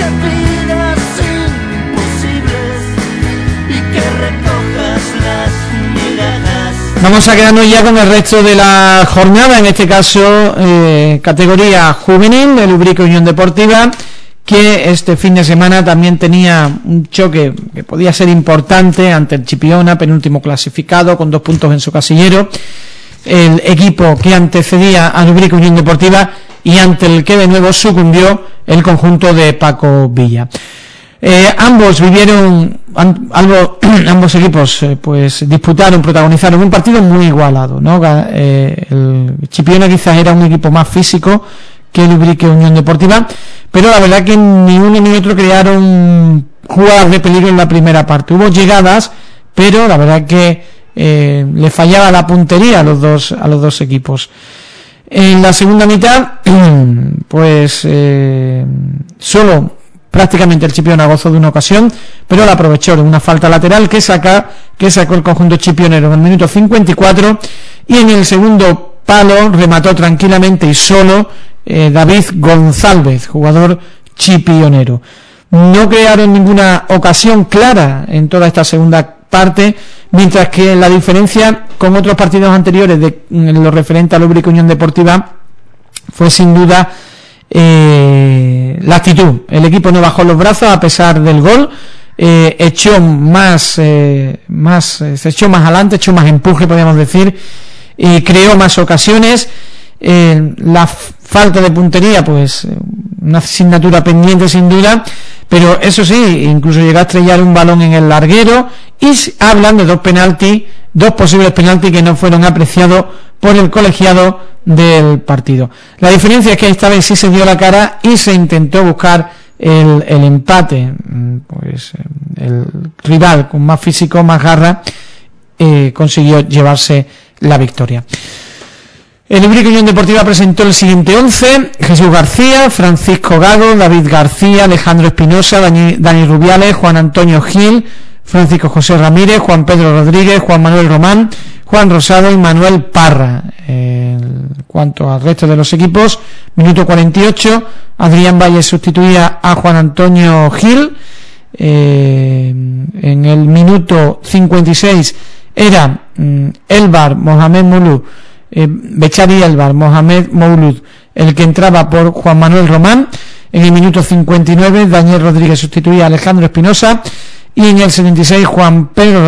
Vamos a quedarnos ya con el resto de la jornada, en este caso categoría juvenil del Ubrique Unión Deportiva, que este fin de semana también tenía un choque que podía ser importante ante el Chipiona, penúltimo clasificado con 2 puntos en su casillero, el equipo que antecedía al Ubrique Unión Deportiva y ante el que de nuevo sucumbió el conjunto de Paco Villa. Ambos equipos pues protagonizaron un partido muy igualado, ¿no? El Chipiona quizás era un equipo más físico que el Ubrique Unión Deportiva, pero la verdad que ni uno ni otro crearon jugadas de peligro en la primera parte. Hubo llegadas, pero la verdad que le fallaba la puntería a los dos equipos. En la segunda mitad, pues solo prácticamente el Chipiona gozó de una ocasión, pero la aprovechó de una falta lateral que sacó el conjunto chipionero en el minuto 54, y en el segundo palo remató tranquilamente y solo David González, jugador chipionero. No crearon ninguna ocasión clara en toda esta segunda parte, mientras que la diferencia con otros partidos anteriores en lo referente al Ubrique Unión Deportiva fue sin duda la actitud. El equipo no bajó los brazos a pesar del gol, se echó más adelante, echó más empuje, podríamos decir, y creó más ocasiones. La falta de puntería, pues una asignatura pendiente sin duda, pero eso sí, incluso llegó a estrellar un balón en el larguero, y hablan de dos posibles penaltis que no fueron apreciados por el colegiado del partido. La diferencia es que esta vez sí se dio la cara y se intentó buscar el empate, pues el rival con más físico, más garra, consiguió llevarse la victoria. El Ubrique Unión Deportiva presentó el siguiente 11: Jesús García, Francisco Gago, David García, Alejandro Espinosa, Dani Rubiales, Juan Antonio Gil, Francisco José Ramírez, Juan Pedro Rodríguez, Juan Manuel Román, Juan Rosado y Manuel Parra. En cuanto al resto de los equipos, minuto 48, Adrián Valle sustituía a Juan Antonio Gil. En el minuto 56 era Elbar Mohamed Moulud, Bechari Elbar Mohamed Moulud, el que entraba por Juan Manuel Román. En el minuto 59 Daniel Rodríguez sustituía a Alejandro Espinosa, y en el 76 Juan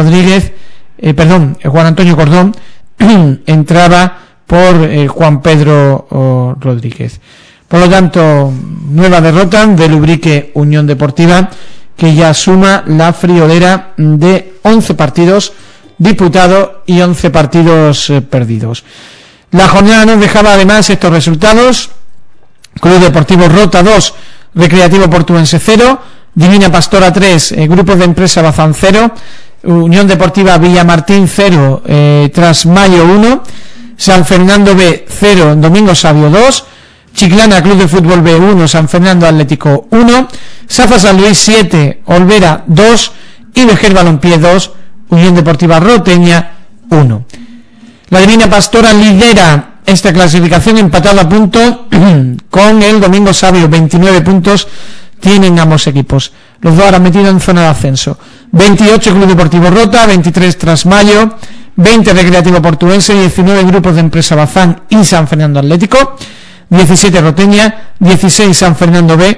Antonio Cordón entraba por Juan Pedro Rodríguez. Por lo tanto, nueva derrota del Ubrique Unión Deportiva, que ya suma la friolera de 11 partidos disputados y 11 partidos perdidos. La jornada nos dejaba además estos resultados: Club Deportivo Rota 2, Recreativo Portuense 0, Divina Pastora 3, Grupos de Empresa Bazán 0, Unión Deportiva Villamartín 0, Trasmayo 1, San Fernando B 0, Domingo Sabio 2, Chiclana Club de Fútbol B 1, San Fernando Atlético 1, Safa San Luis 7, Olvera 2 y Vejer Balompié 2, Unión Deportiva Roteña 1. La Divina Pastora lidera esta clasificación empatado a punto con el Domingo Sabio, 29 puntos tienen ambos equipos, los dos ahora metidos en zona de ascenso. 28 Club Deportivo Rota, 23 Trasmayo, 20 Recreativo Portuense, 19 Grupos de Empresa Bazán y San Fernando Atlético, 17 Roteña, 16 San Fernando B,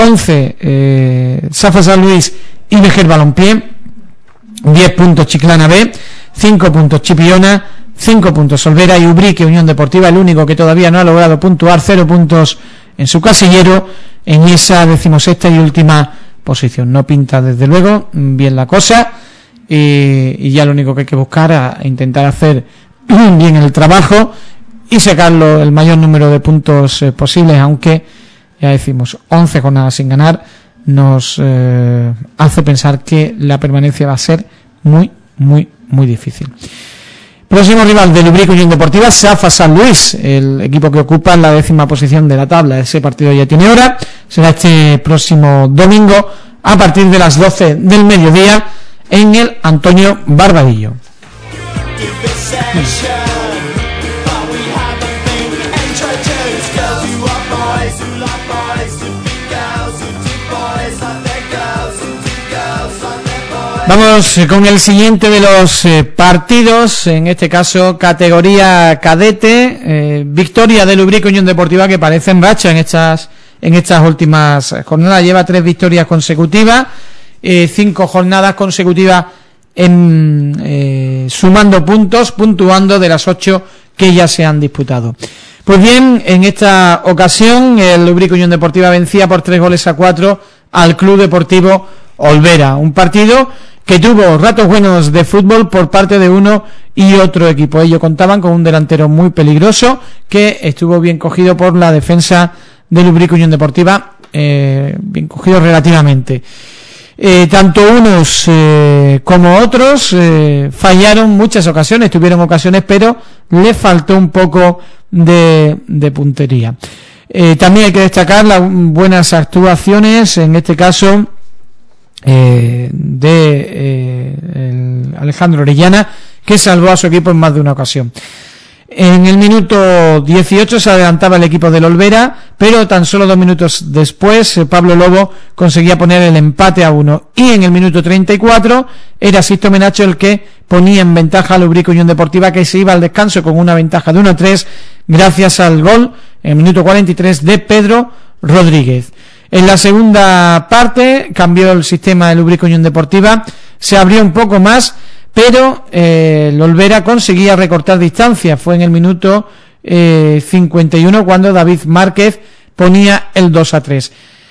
11 Safa San Luis y Vejer Balompié, 10 puntos Chiclana B, 5 puntos Chipiona, 5 puntos Olvera, y Ubrique Unión Deportiva, el único que todavía no ha logrado puntuar, 0 puntos en su casillero, en esa 16ª y última posición. No pinta desde luego bien la cosa, y ya lo único que hay que buscar a intentar hacer bien el trabajo y sacarlo el mayor número de puntos posibles, aunque ya decimos 11 jornadas sin ganar nos hace pensar que la permanencia va a ser muy difícil. Próximo rival del Ubrique Unión Deportiva, Safa San Luis, el equipo que ocupa la 10ª posición de la tabla. Ese partido ya tiene hora, será este próximo domingo a partir de las 12 del mediodía en el Antonio Barbadillo. Vamos con el siguiente de los partidos, en este caso categoría cadete, victoria del Ubrique Unión Deportiva, que parece en racha en estas últimas jornadas. Lleva 3 victorias consecutivas, 5 jornadas consecutivas sumando puntos, puntuando de las 8 que ya se han disputado. Pues bien, en esta ocasión el Ubrique Unión Deportiva vencía por 3-4 al Club Deportivo Olvera. Un partido que tuvo ratos buenos de fútbol por parte de uno y otro equipo. Ellos contaban con un delantero muy peligroso que estuvo bien cogido por la defensa del Ubrique Unión Deportiva, bien cogido relativamente. Tanto unos como otros fallaron muchas ocasiones, tuvieron ocasiones, pero le faltó un poco de puntería. También hay que destacar las buenas actuaciones, en este caso de Alejandro Orellana, que salvó a su equipo en más de una ocasión. En el minuto 18 se adelantaba el equipo del Olvera, pero tan solo 2 minutos después Pablo Lobo conseguía poner el empate a 1, y en el minuto 34 era Sisto Menacho el que ponía en ventaja al Ubrique Unión Deportiva, que se iba al descanso con una ventaja de 1-3 gracias al gol en el minuto 43 de Pedro Rodríguez. En la segunda parte cambió el sistema del Ubrique Unión Deportiva, se abrió un poco más, pero el Olvera conseguía recortar distancia. Fue en el minuto 51 cuando David Márquez ponía el 2-3.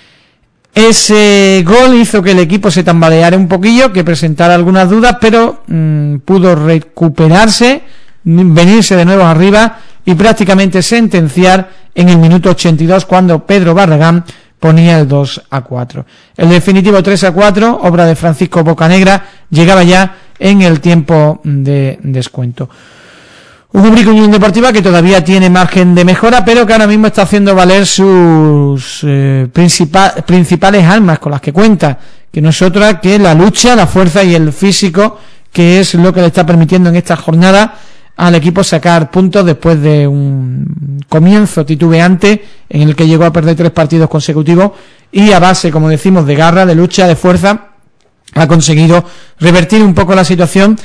Ese gol hizo que el equipo se tambaleara un poquillo, que presentara algunas dudas, pero pudo recuperarse, venirse de nuevo arriba y prácticamente sentenciar en el minuto 82 cuando Pedro Barragán ponía el 2-4. El definitivo 3-4, obra de Francisco Bocanegra, llegaba ya en el tiempo de descuento. Un Ubrique Unión Deportiva que todavía tiene margen de mejora, pero que ahora mismo está haciendo valer sus principales armas con las que cuenta, que no es otra que la lucha, la fuerza y el físico, que es lo que le está permitiendo en esta jornada al equipo sacar puntos después de un comienzo titubeante en el que llegó a perder 3 partidos consecutivos, y a base, como decimos, de garra, de lucha, de fuerza, ha conseguido revertir un poco la situación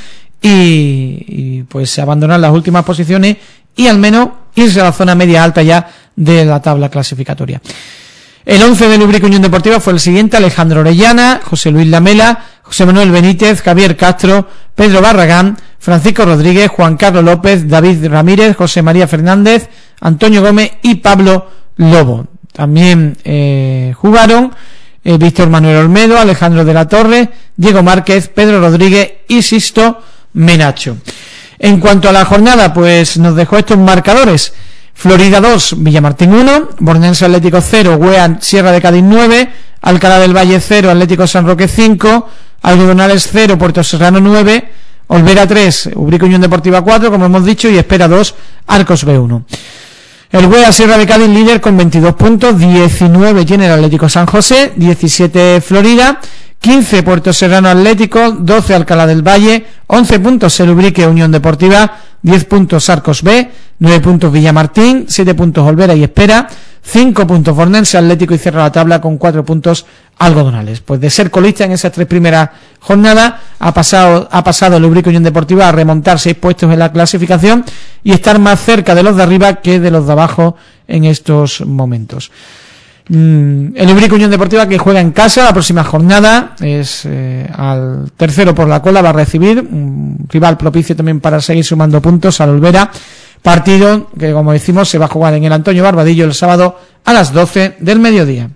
y pues abandonar las últimas posiciones y al menos irse a la zona media alta ya de la tabla clasificatoria. El 11 del Ubrique Unión Deportiva fue el siguiente: Alejandro Orellana, José Luis Lamela, José Manuel Benítez, Javier Castro, Pedro Barragán, Francisco Rodríguez, Juan Carlos López, David Ramírez, José María Fernández, Antonio Gómez y Pablo Lobo. También jugaron Víctor Manuel Olmedo, Alejandro de la Torre, Diego Márquez, Pedro Rodríguez y Sisto Menacho. En cuanto a la jornada, pues nos dejó estos marcadores: Florida 2, Villamartín 1, Bornense Atlético 0, Wea Sierra de Cádiz 9, Alcalá del Valle 0, Atlético San Roque 5, Algodonales 0, Puerto Serrano 9, Olvera 3, Ubrique Unión Deportiva 4, como hemos dicho, y Espera 2, Arcos B1. El Wea Sierra de Cádiz líder con 22 puntos, 19 tiene el Atlético San José, 17 Florida, 15 Puerto Serrano Atlético, 12 Alcalá del Valle, 11 puntos el Ubrique Unión Deportiva, 10 puntos Arcos B, 9 puntos Villamartín, 7 puntos Olvera y Espera, 5 puntos Bornense Atlético y cierra la tabla con 4 puntos Algodonales. Pues de ser colista en esas 3 primeras jornadas ha pasado el Ubrique Unión Deportiva a remontar 6 puestos en la clasificación y estar más cerca de los de arriba que de los de abajo en estos momentos. El Ubrique Unión Deportiva, que juega en casa la próxima jornada, es al tercero por la cola, va a recibir un rival propicio también para seguir sumando puntos al Olvera, partido que, como decimos, se va a jugar en el Antonio Barbadillo el sábado a las 12 del mediodía.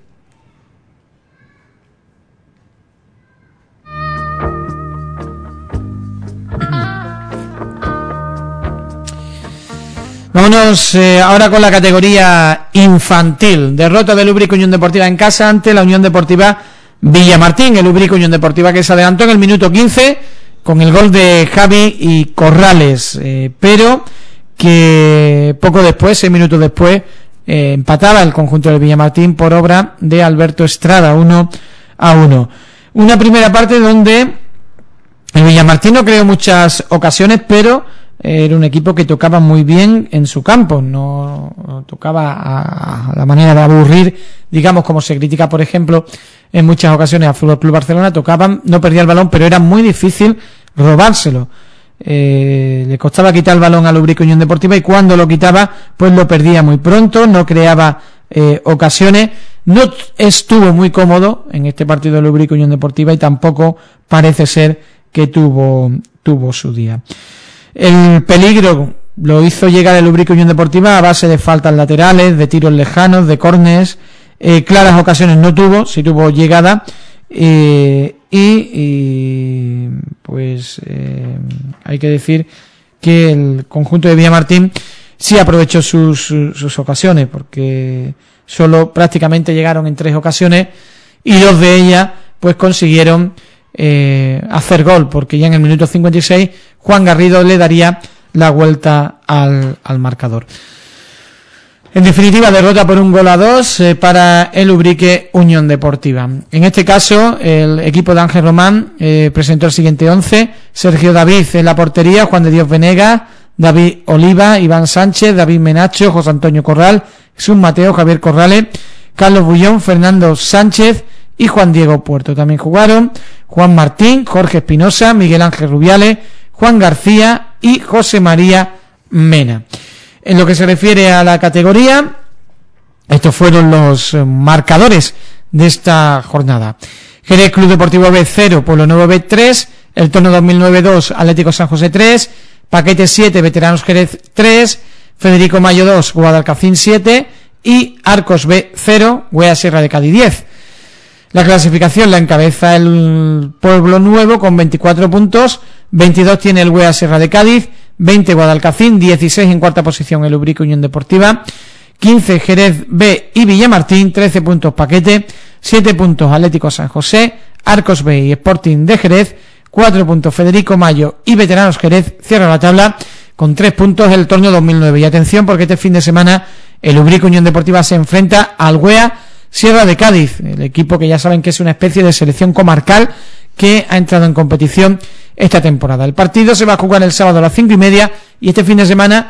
Vámonos ahora con la categoría infantil. Derrota del Ubrique Unión Deportiva en casa ante la Unión Deportiva Villamartín. El Ubrique Unión Deportiva que se adelantó en el minuto 15 con el gol de Javi y Corrales, pero que poco después, 6 minutos después, empataba el conjunto del Villamartín por obra de Alberto Estrada, 1-1. Una primera parte donde el Villamartín no creó muchas ocasiones, pero era un equipo que tocaba muy bien en su campo, no tocaba a la manera de aburrir, digamos, como se critica, por ejemplo, en muchas ocasiones al Fútbol Club Barcelona. Tocaban, no perdía el balón, pero era muy difícil robárselo. Le costaba quitar el balón al Ubrique Unión Deportiva y cuando lo quitaba, pues lo perdía muy pronto, no creaba ocasiones, no estuvo muy cómodo en este partido del Ubrique Unión Deportiva y tampoco parece ser que tuvo su día. El peligro lo hizo llegar el Ubrique Unión Deportiva a base de faltas laterales, de tiros lejanos, de córneres. Claras ocasiones no tuvo, sí tuvo llegada, pues hay que decir que el conjunto de Villamartín sí aprovechó sus ocasiones, porque solo prácticamente llegaron en 3 ocasiones y 2 de ellas pues consiguieron hacer gol, porque ya en el minuto 56 Juan Garrido le daría la vuelta al marcador. En definitiva, derrota por 1-2 para el Ubrique Unión Deportiva. En este caso, el equipo de Ángel Román presentó el siguiente 11: Sergio David en la portería, Juan de Dios Venegas, David Oliva, Iván Sánchez, David Menacho, José Antonio Corral, Jesús Mateo, Javier Corrales, Carlos Bullón, Fernando Sánchez y Juan Diego Puerto. También jugaron Juan Martín, Jorge Espinosa, Miguel Ángel Rubiales, Juan García y José María Mena. En lo que se refiere a la categoría, estos fueron los marcadores de esta jornada. Jerez Club Deportivo B 0, Pueblo Nuevo B 3, El Torno 2009 2, Atlético San José 3, Paquete 7, Veteranos Jerez 3, Federico Mayo 2, Guadalcacín 7 y Arcos B 0, Huea Sierra de Cádiz 10. La clasificación la encabeza el Pueblo Nuevo con 24 puntos, 22 tiene el Huea Sierra de Cádiz, 20 Guadalcacín, 16 en cuarta posición el Ubrique Unión Deportiva, 15 Jerez B y Villamartín, 13 puntos Paquete, 7 puntos Atlético San José, Arcos B y Sporting de Jerez, 4 puntos Federico Mayo y Veteranos Jerez. Cierra la tabla con 3 puntos el Torneo 2009. Y atención, porque este fin de semana el Ubrique Unión Deportiva se enfrenta al Huea Sierra de Cádiz, el equipo que ya saben que es una especie de selección comarcal que ha entrado en competición esta temporada. El partido se va a jugar el sábado a las 5:30 y este fin de semana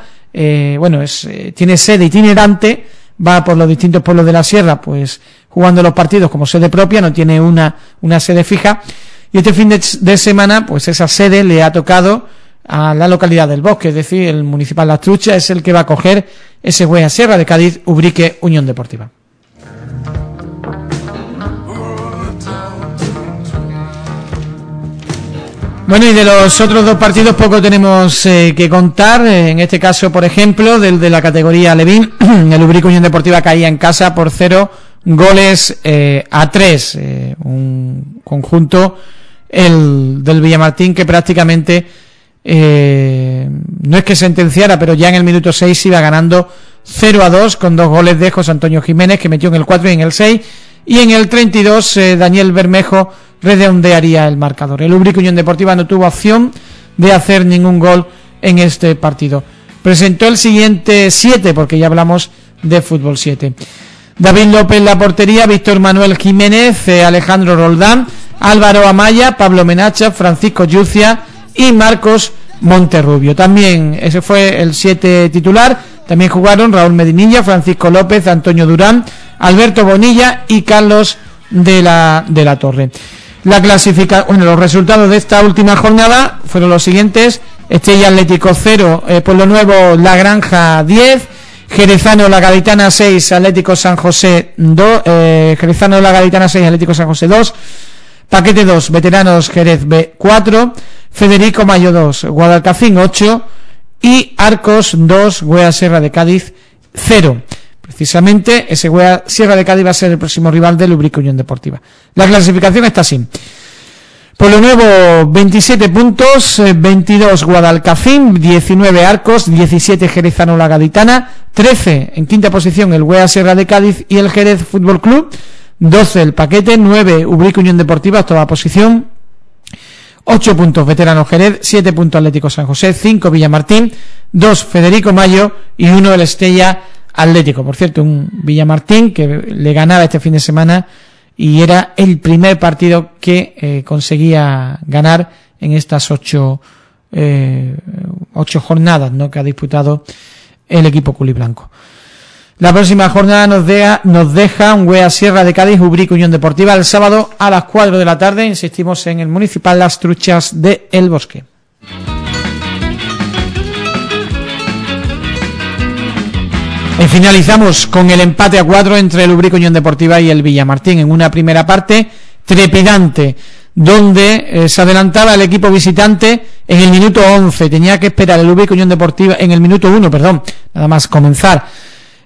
tiene sede itinerante, va por los distintos pueblos de la sierra pues jugando los partidos como sede propia, no tiene una sede fija, y este fin de semana pues esa sede le ha tocado a la localidad del Bosque, es decir, el municipal Las Truchas es el que va a coger ese Huea Sierra de Cádiz Ubrique Unión Deportiva. Bueno, y de los otros 2 partidos poco tenemos que contar. En este caso, por ejemplo, del de la categoría Levín, el Ubrique Unión Deportiva caía en casa por 0-3. Un conjunto, el del Villamartín, que prácticamente no es que sentenciara, pero ya en el minuto 6 iba ganando 0-2 con 2 goles de José Antonio Jiménez, que metió en el 4 y en el 6, y en el 32 Daniel Bermejo redondearía el marcador. El Ubrique Unión Deportiva no tuvo opción de hacer ningún gol en este partido. Presentó el siguiente 7, porque ya hablamos de fútbol 7. David López en la portería, Víctor Manuel Jiménez, Alejandro Roldán, Álvaro Amaya, Pablo Menacha, Francisco Yucia y Marcos Monterrubio. También ese fue el 7 titular. También jugaron Raúl Medinilla, Francisco López, Antonio Durán, Alberto Bonilla y Carlos de la Torre. Los resultados de esta última jornada fueron los siguientes: Estella Atlético 0, Pueblo Nuevo La Granja 10, Jerezano La Gaditana 6, Atlético San José 2, Jerezano La Gaditana 6, Atlético San José 2, Paquete 2, Veteranos Jerez B 4, Federico Mayo 2, Guadalcacín 8 y Arcos 2, Huea Sierra de Cádiz 0. Precisamente ese Huea Sierra de Cádiz va a ser el próximo rival del Ubrique Unión Deportiva. La clasificación está así: Pueblo Nuevo 27 puntos, 22 Guadalcacín, 19 Arcos, 17 Jerezano La Gaditana, 13 en quinta posición el Huea Sierra de Cádiz y el Jerez Fútbol Club, 12 el Paquete, 9 Ubrique Unión Deportiva, octava posición, 8 puntos Veteranos Jerez, 7 puntos Atlético San José, 5 Villamartín, 2 Federico Mayo y 1 el Estella Atlético. Por cierto, un Villamartín que le ganaba este fin de semana y era el primer partido que conseguía ganar en estas 8 jornadas, ¿no?, que ha disputado el equipo culiblanco. La próxima jornada nos deja un Huea Sierra de Cádiz Ubrique Unión Deportiva el sábado a las 4 de la tarde. Insistimos en el municipal Las Truchas de El Bosque. Y finalizamos con el empate a 4 entre el Ubrique Unión Deportiva y el Villamartín, en una primera parte trepidante, donde se adelantaba el equipo visitante en el minuto 11, tenía que esperar el Ubrique Unión Deportiva en el minuto 1, nada más comenzar.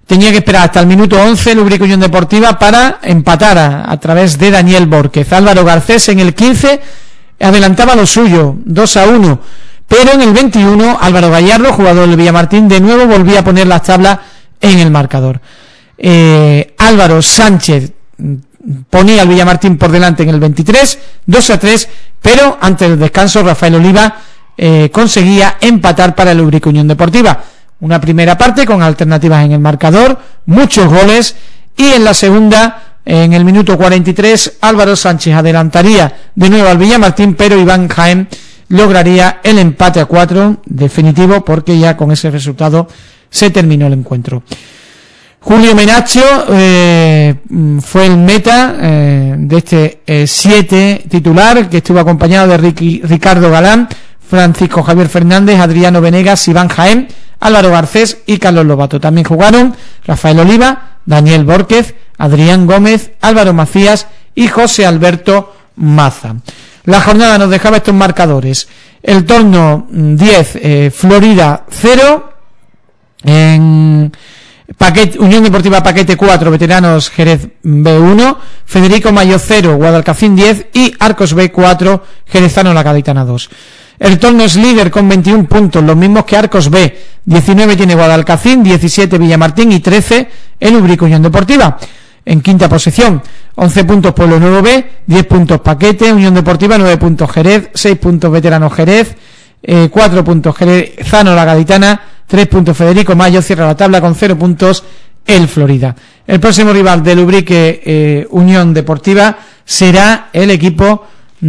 tenía que esperar hasta el minuto 11 el Ubrique Unión Deportiva para empatar a través de Daniel Borquez. Álvaro Garcés en el 15 adelantaba lo suyo, 2-1, pero en el 21 Álvaro Gallardo, jugador del Villamartín, de nuevo volvía a poner las tablas en el marcador. Álvaro Sánchez ponía al Villamartín por delante en el 23, 2-3, pero antes del descanso Rafael Oliva conseguía empatar para el Ubrique Unión Deportiva. Una primera parte con alternativas en el marcador, muchos goles, y en la segunda, en el minuto 43, Álvaro Sánchez adelantaría de nuevo al Villamartín, pero Iván Jaén lograría el empate a 4 definitivo, porque ya con ese resultado se terminó el encuentro. Julio Menacho fue el meta de este 7 titular, que estuvo acompañado de Ricardo Galán, Francisco Javier Fernández, Adriano Venegas, Iván Jaén, Álvaro Garcés y Carlos Lobato. También jugaron Rafael Oliva, Daniel Borquez, Adrián Gómez, Álvaro Macías y José Alberto Maza. La jornada nos dejaba estos marcadores: el Torno 10, Florida 0, en Unión Deportiva Paquete 4, Veteranos Jerez B1, Federico Mayo 0, Guadalcacín 10 y Arcos B 4, Jerezano La Gaditana 2. El Torno es líder con 21 puntos, los mismos que Arcos B. 19 tiene Guadalcacín, 17 Villamartín y 13 el Ubrique Unión Deportiva. En quinta posición, 11 puntos Pueblo Nuevo B, 10 puntos Paquete, Unión Deportiva, 9 puntos Jerez, 6 puntos Veteranos Jerez, 4 puntos Jerezano La Gaditana, 3 puntos Federico Mayo, cierra la tabla con 0 puntos el Florida. El próximo rival del Ubrique Unión Deportiva será el equipo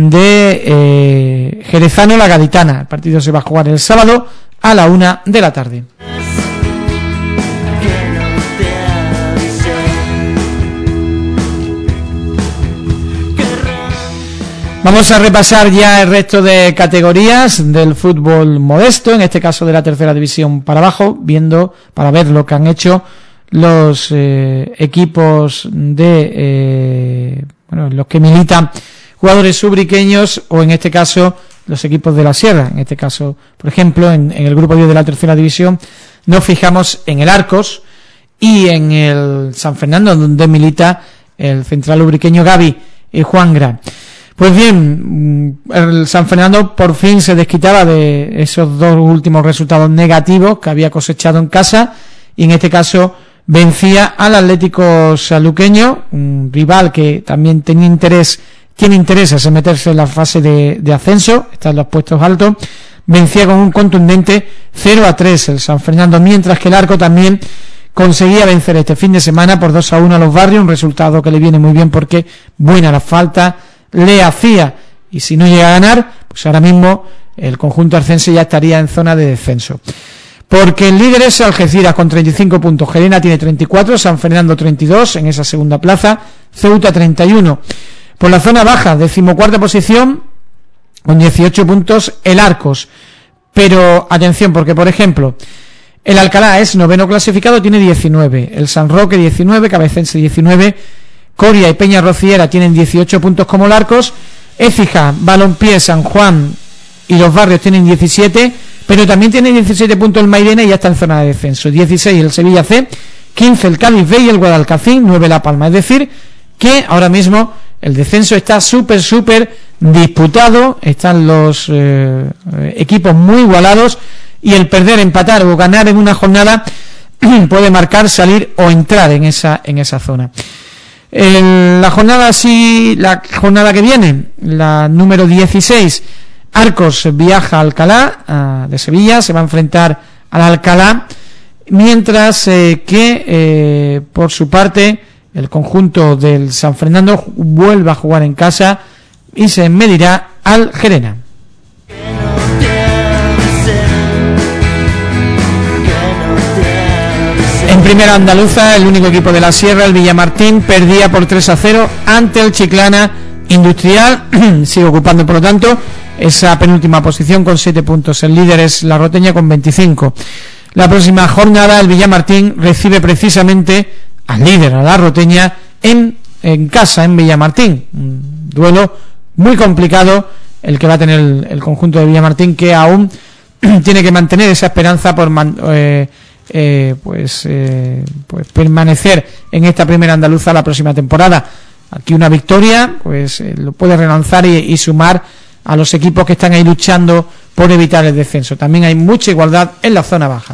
de Jerezano La Gaditana. El partido se va a jugar el sábado a la 1 de la tarde. Vamos a repasar ya el resto de categorías del fútbol modesto, en este caso de la tercera división para abajo, para ver lo que han hecho los equipos de los que militan jugadores ubriqueños, o en este caso los equipos de la Sierra. En este caso, por ejemplo, en el grupo 10 de la tercera división nos fijamos en el Arcos y en el San Fernando, donde milita el central ubriqueño Gaby Juan Gran. Pues bien, el San Fernando por fin se desquitaba de esos dos últimos resultados negativos que había cosechado en casa, y en este caso vencía al Atlético Sanluqueño, un rival que también tiene interés en meterse en la fase de ascenso, está en los puestos altos. Vencía con un contundente 0-3 el San Fernando, mientras que el Arco también conseguía vencer este fin de semana por 2-1 a los Barrios, un resultado que le viene muy bien porque buena la falta le hacía, y si no llega a ganar, pues ahora mismo el conjunto arcense ya estaría en zona de descenso, porque el líder es Algeciras con 35 puntos, Gerena tiene 34, San Fernando 32 en esa segunda plaza, Ceuta 31. Por la zona baja, 14ª posición con 18 puntos el Arcos, pero atención, porque por ejemplo el Alcalá es noveno clasificado, tiene 19, el San Roque 19, Cabecense 19, Coria y Peña Rociera tienen 18 puntos como el Arcos, Écija, Balompié, San Juan y los Barrios tienen 17, pero también tiene 17 puntos el Mairena y ya está en zona de descenso. 16 el Sevilla C, 15 el Cádiz B y el Guadalcacín, 9 La Palma. Es decir, que ahora mismo el descenso está súper disputado, están los equipos muy igualados, y el perder, empatar o ganar en una jornada puede marcar salir o entrar en esa zona. La jornada que viene, la número 16, Arcos viaja a Alcalá de Sevilla, se va a enfrentar al Alcalá, mientras que por su parte el conjunto del San Fernando vuelve a jugar en casa y se medirá al Gerena. En primera andaluza, el único equipo de la Sierra, el Villamartín, perdía por 3-0 ante el Chiclana Industrial. Sigue ocupando, por lo tanto, esa penúltima posición con 7 puntos. El líder es la Roteña con 25. La próxima jornada, el Villamartín recibe precisamente al líder, a la Roteña, en casa, en Villamartín. Un duelo muy complicado el que va a tener el conjunto de Villamartín, que aún tiene que mantener esa esperanza por pues permanecer en esta primera andaluza la próxima temporada. Aquí una victoria pues lo puede relanzar y sumar a los equipos que están ahí luchando por evitar el descenso. También hay mucha igualdad en la zona baja.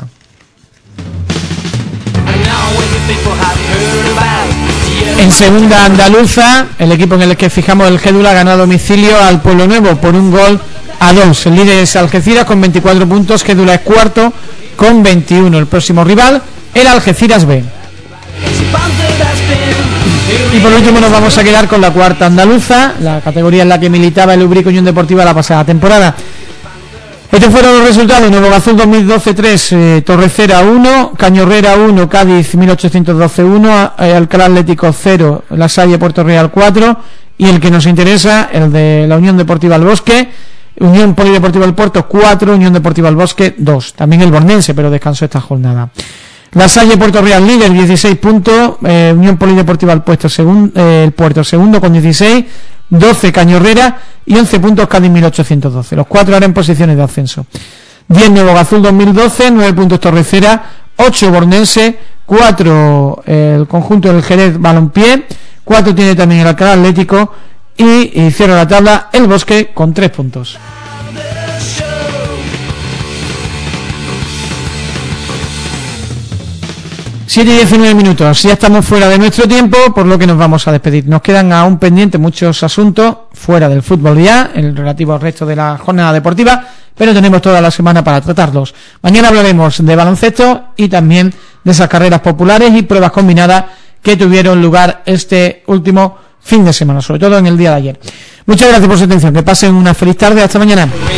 En segunda andaluza, el equipo en el que fijamos el Gédula ganó a domicilio al Pueblo Nuevo por 1-2. El líder es Algeciras con 24 puntos, Gédula es cuarto con 21. El próximo rival, el Algeciras B. Y por último nos vamos a quedar con la cuarta andaluza, la categoría en la que militaba el Ubrico Unión Deportiva la pasada temporada. Estos fueron los resultados: Nuevo Gazul 2012 3, Torrecera 1, Cañorrera 1, Cádiz 1812 1, Alcalá Atlético 0, La Salle Puerto Real 4, y el que nos interesa, el de la Unión Deportiva El Bosque, Unión Polideportiva El Puerto 4, Unión Deportiva El Bosque 2, también el Bornense, pero descansó esta jornada. La Salle Puerto Real líder 16 puntos, Unión Polideportiva El Puerto segundo con 16, 12 Cañorrera y 11 puntos Cádiz 1812. Los cuatro ahora en posiciones de ascenso. 10 Nuevo Gazul 2012, 9 puntos Torrecera, 8 Bornense, 4 el conjunto del Jerez Balompié, 4 tiene también el Alcalá Atlético y cierra la tabla El Bosque con 3 puntos. Siete y 19 minutos, ya estamos fuera de nuestro tiempo, por lo que nos vamos a despedir. Nos quedan aún pendientes muchos asuntos fuera del fútbol ya, el relativo al resto de la jornada deportiva, pero tenemos toda la semana para tratarlos. Mañana hablaremos de baloncesto y también de esas carreras populares y pruebas combinadas que tuvieron lugar este último fin de semana, sobre todo en el día de ayer. Muchas gracias por su atención, que pasen una feliz tarde, hasta mañana.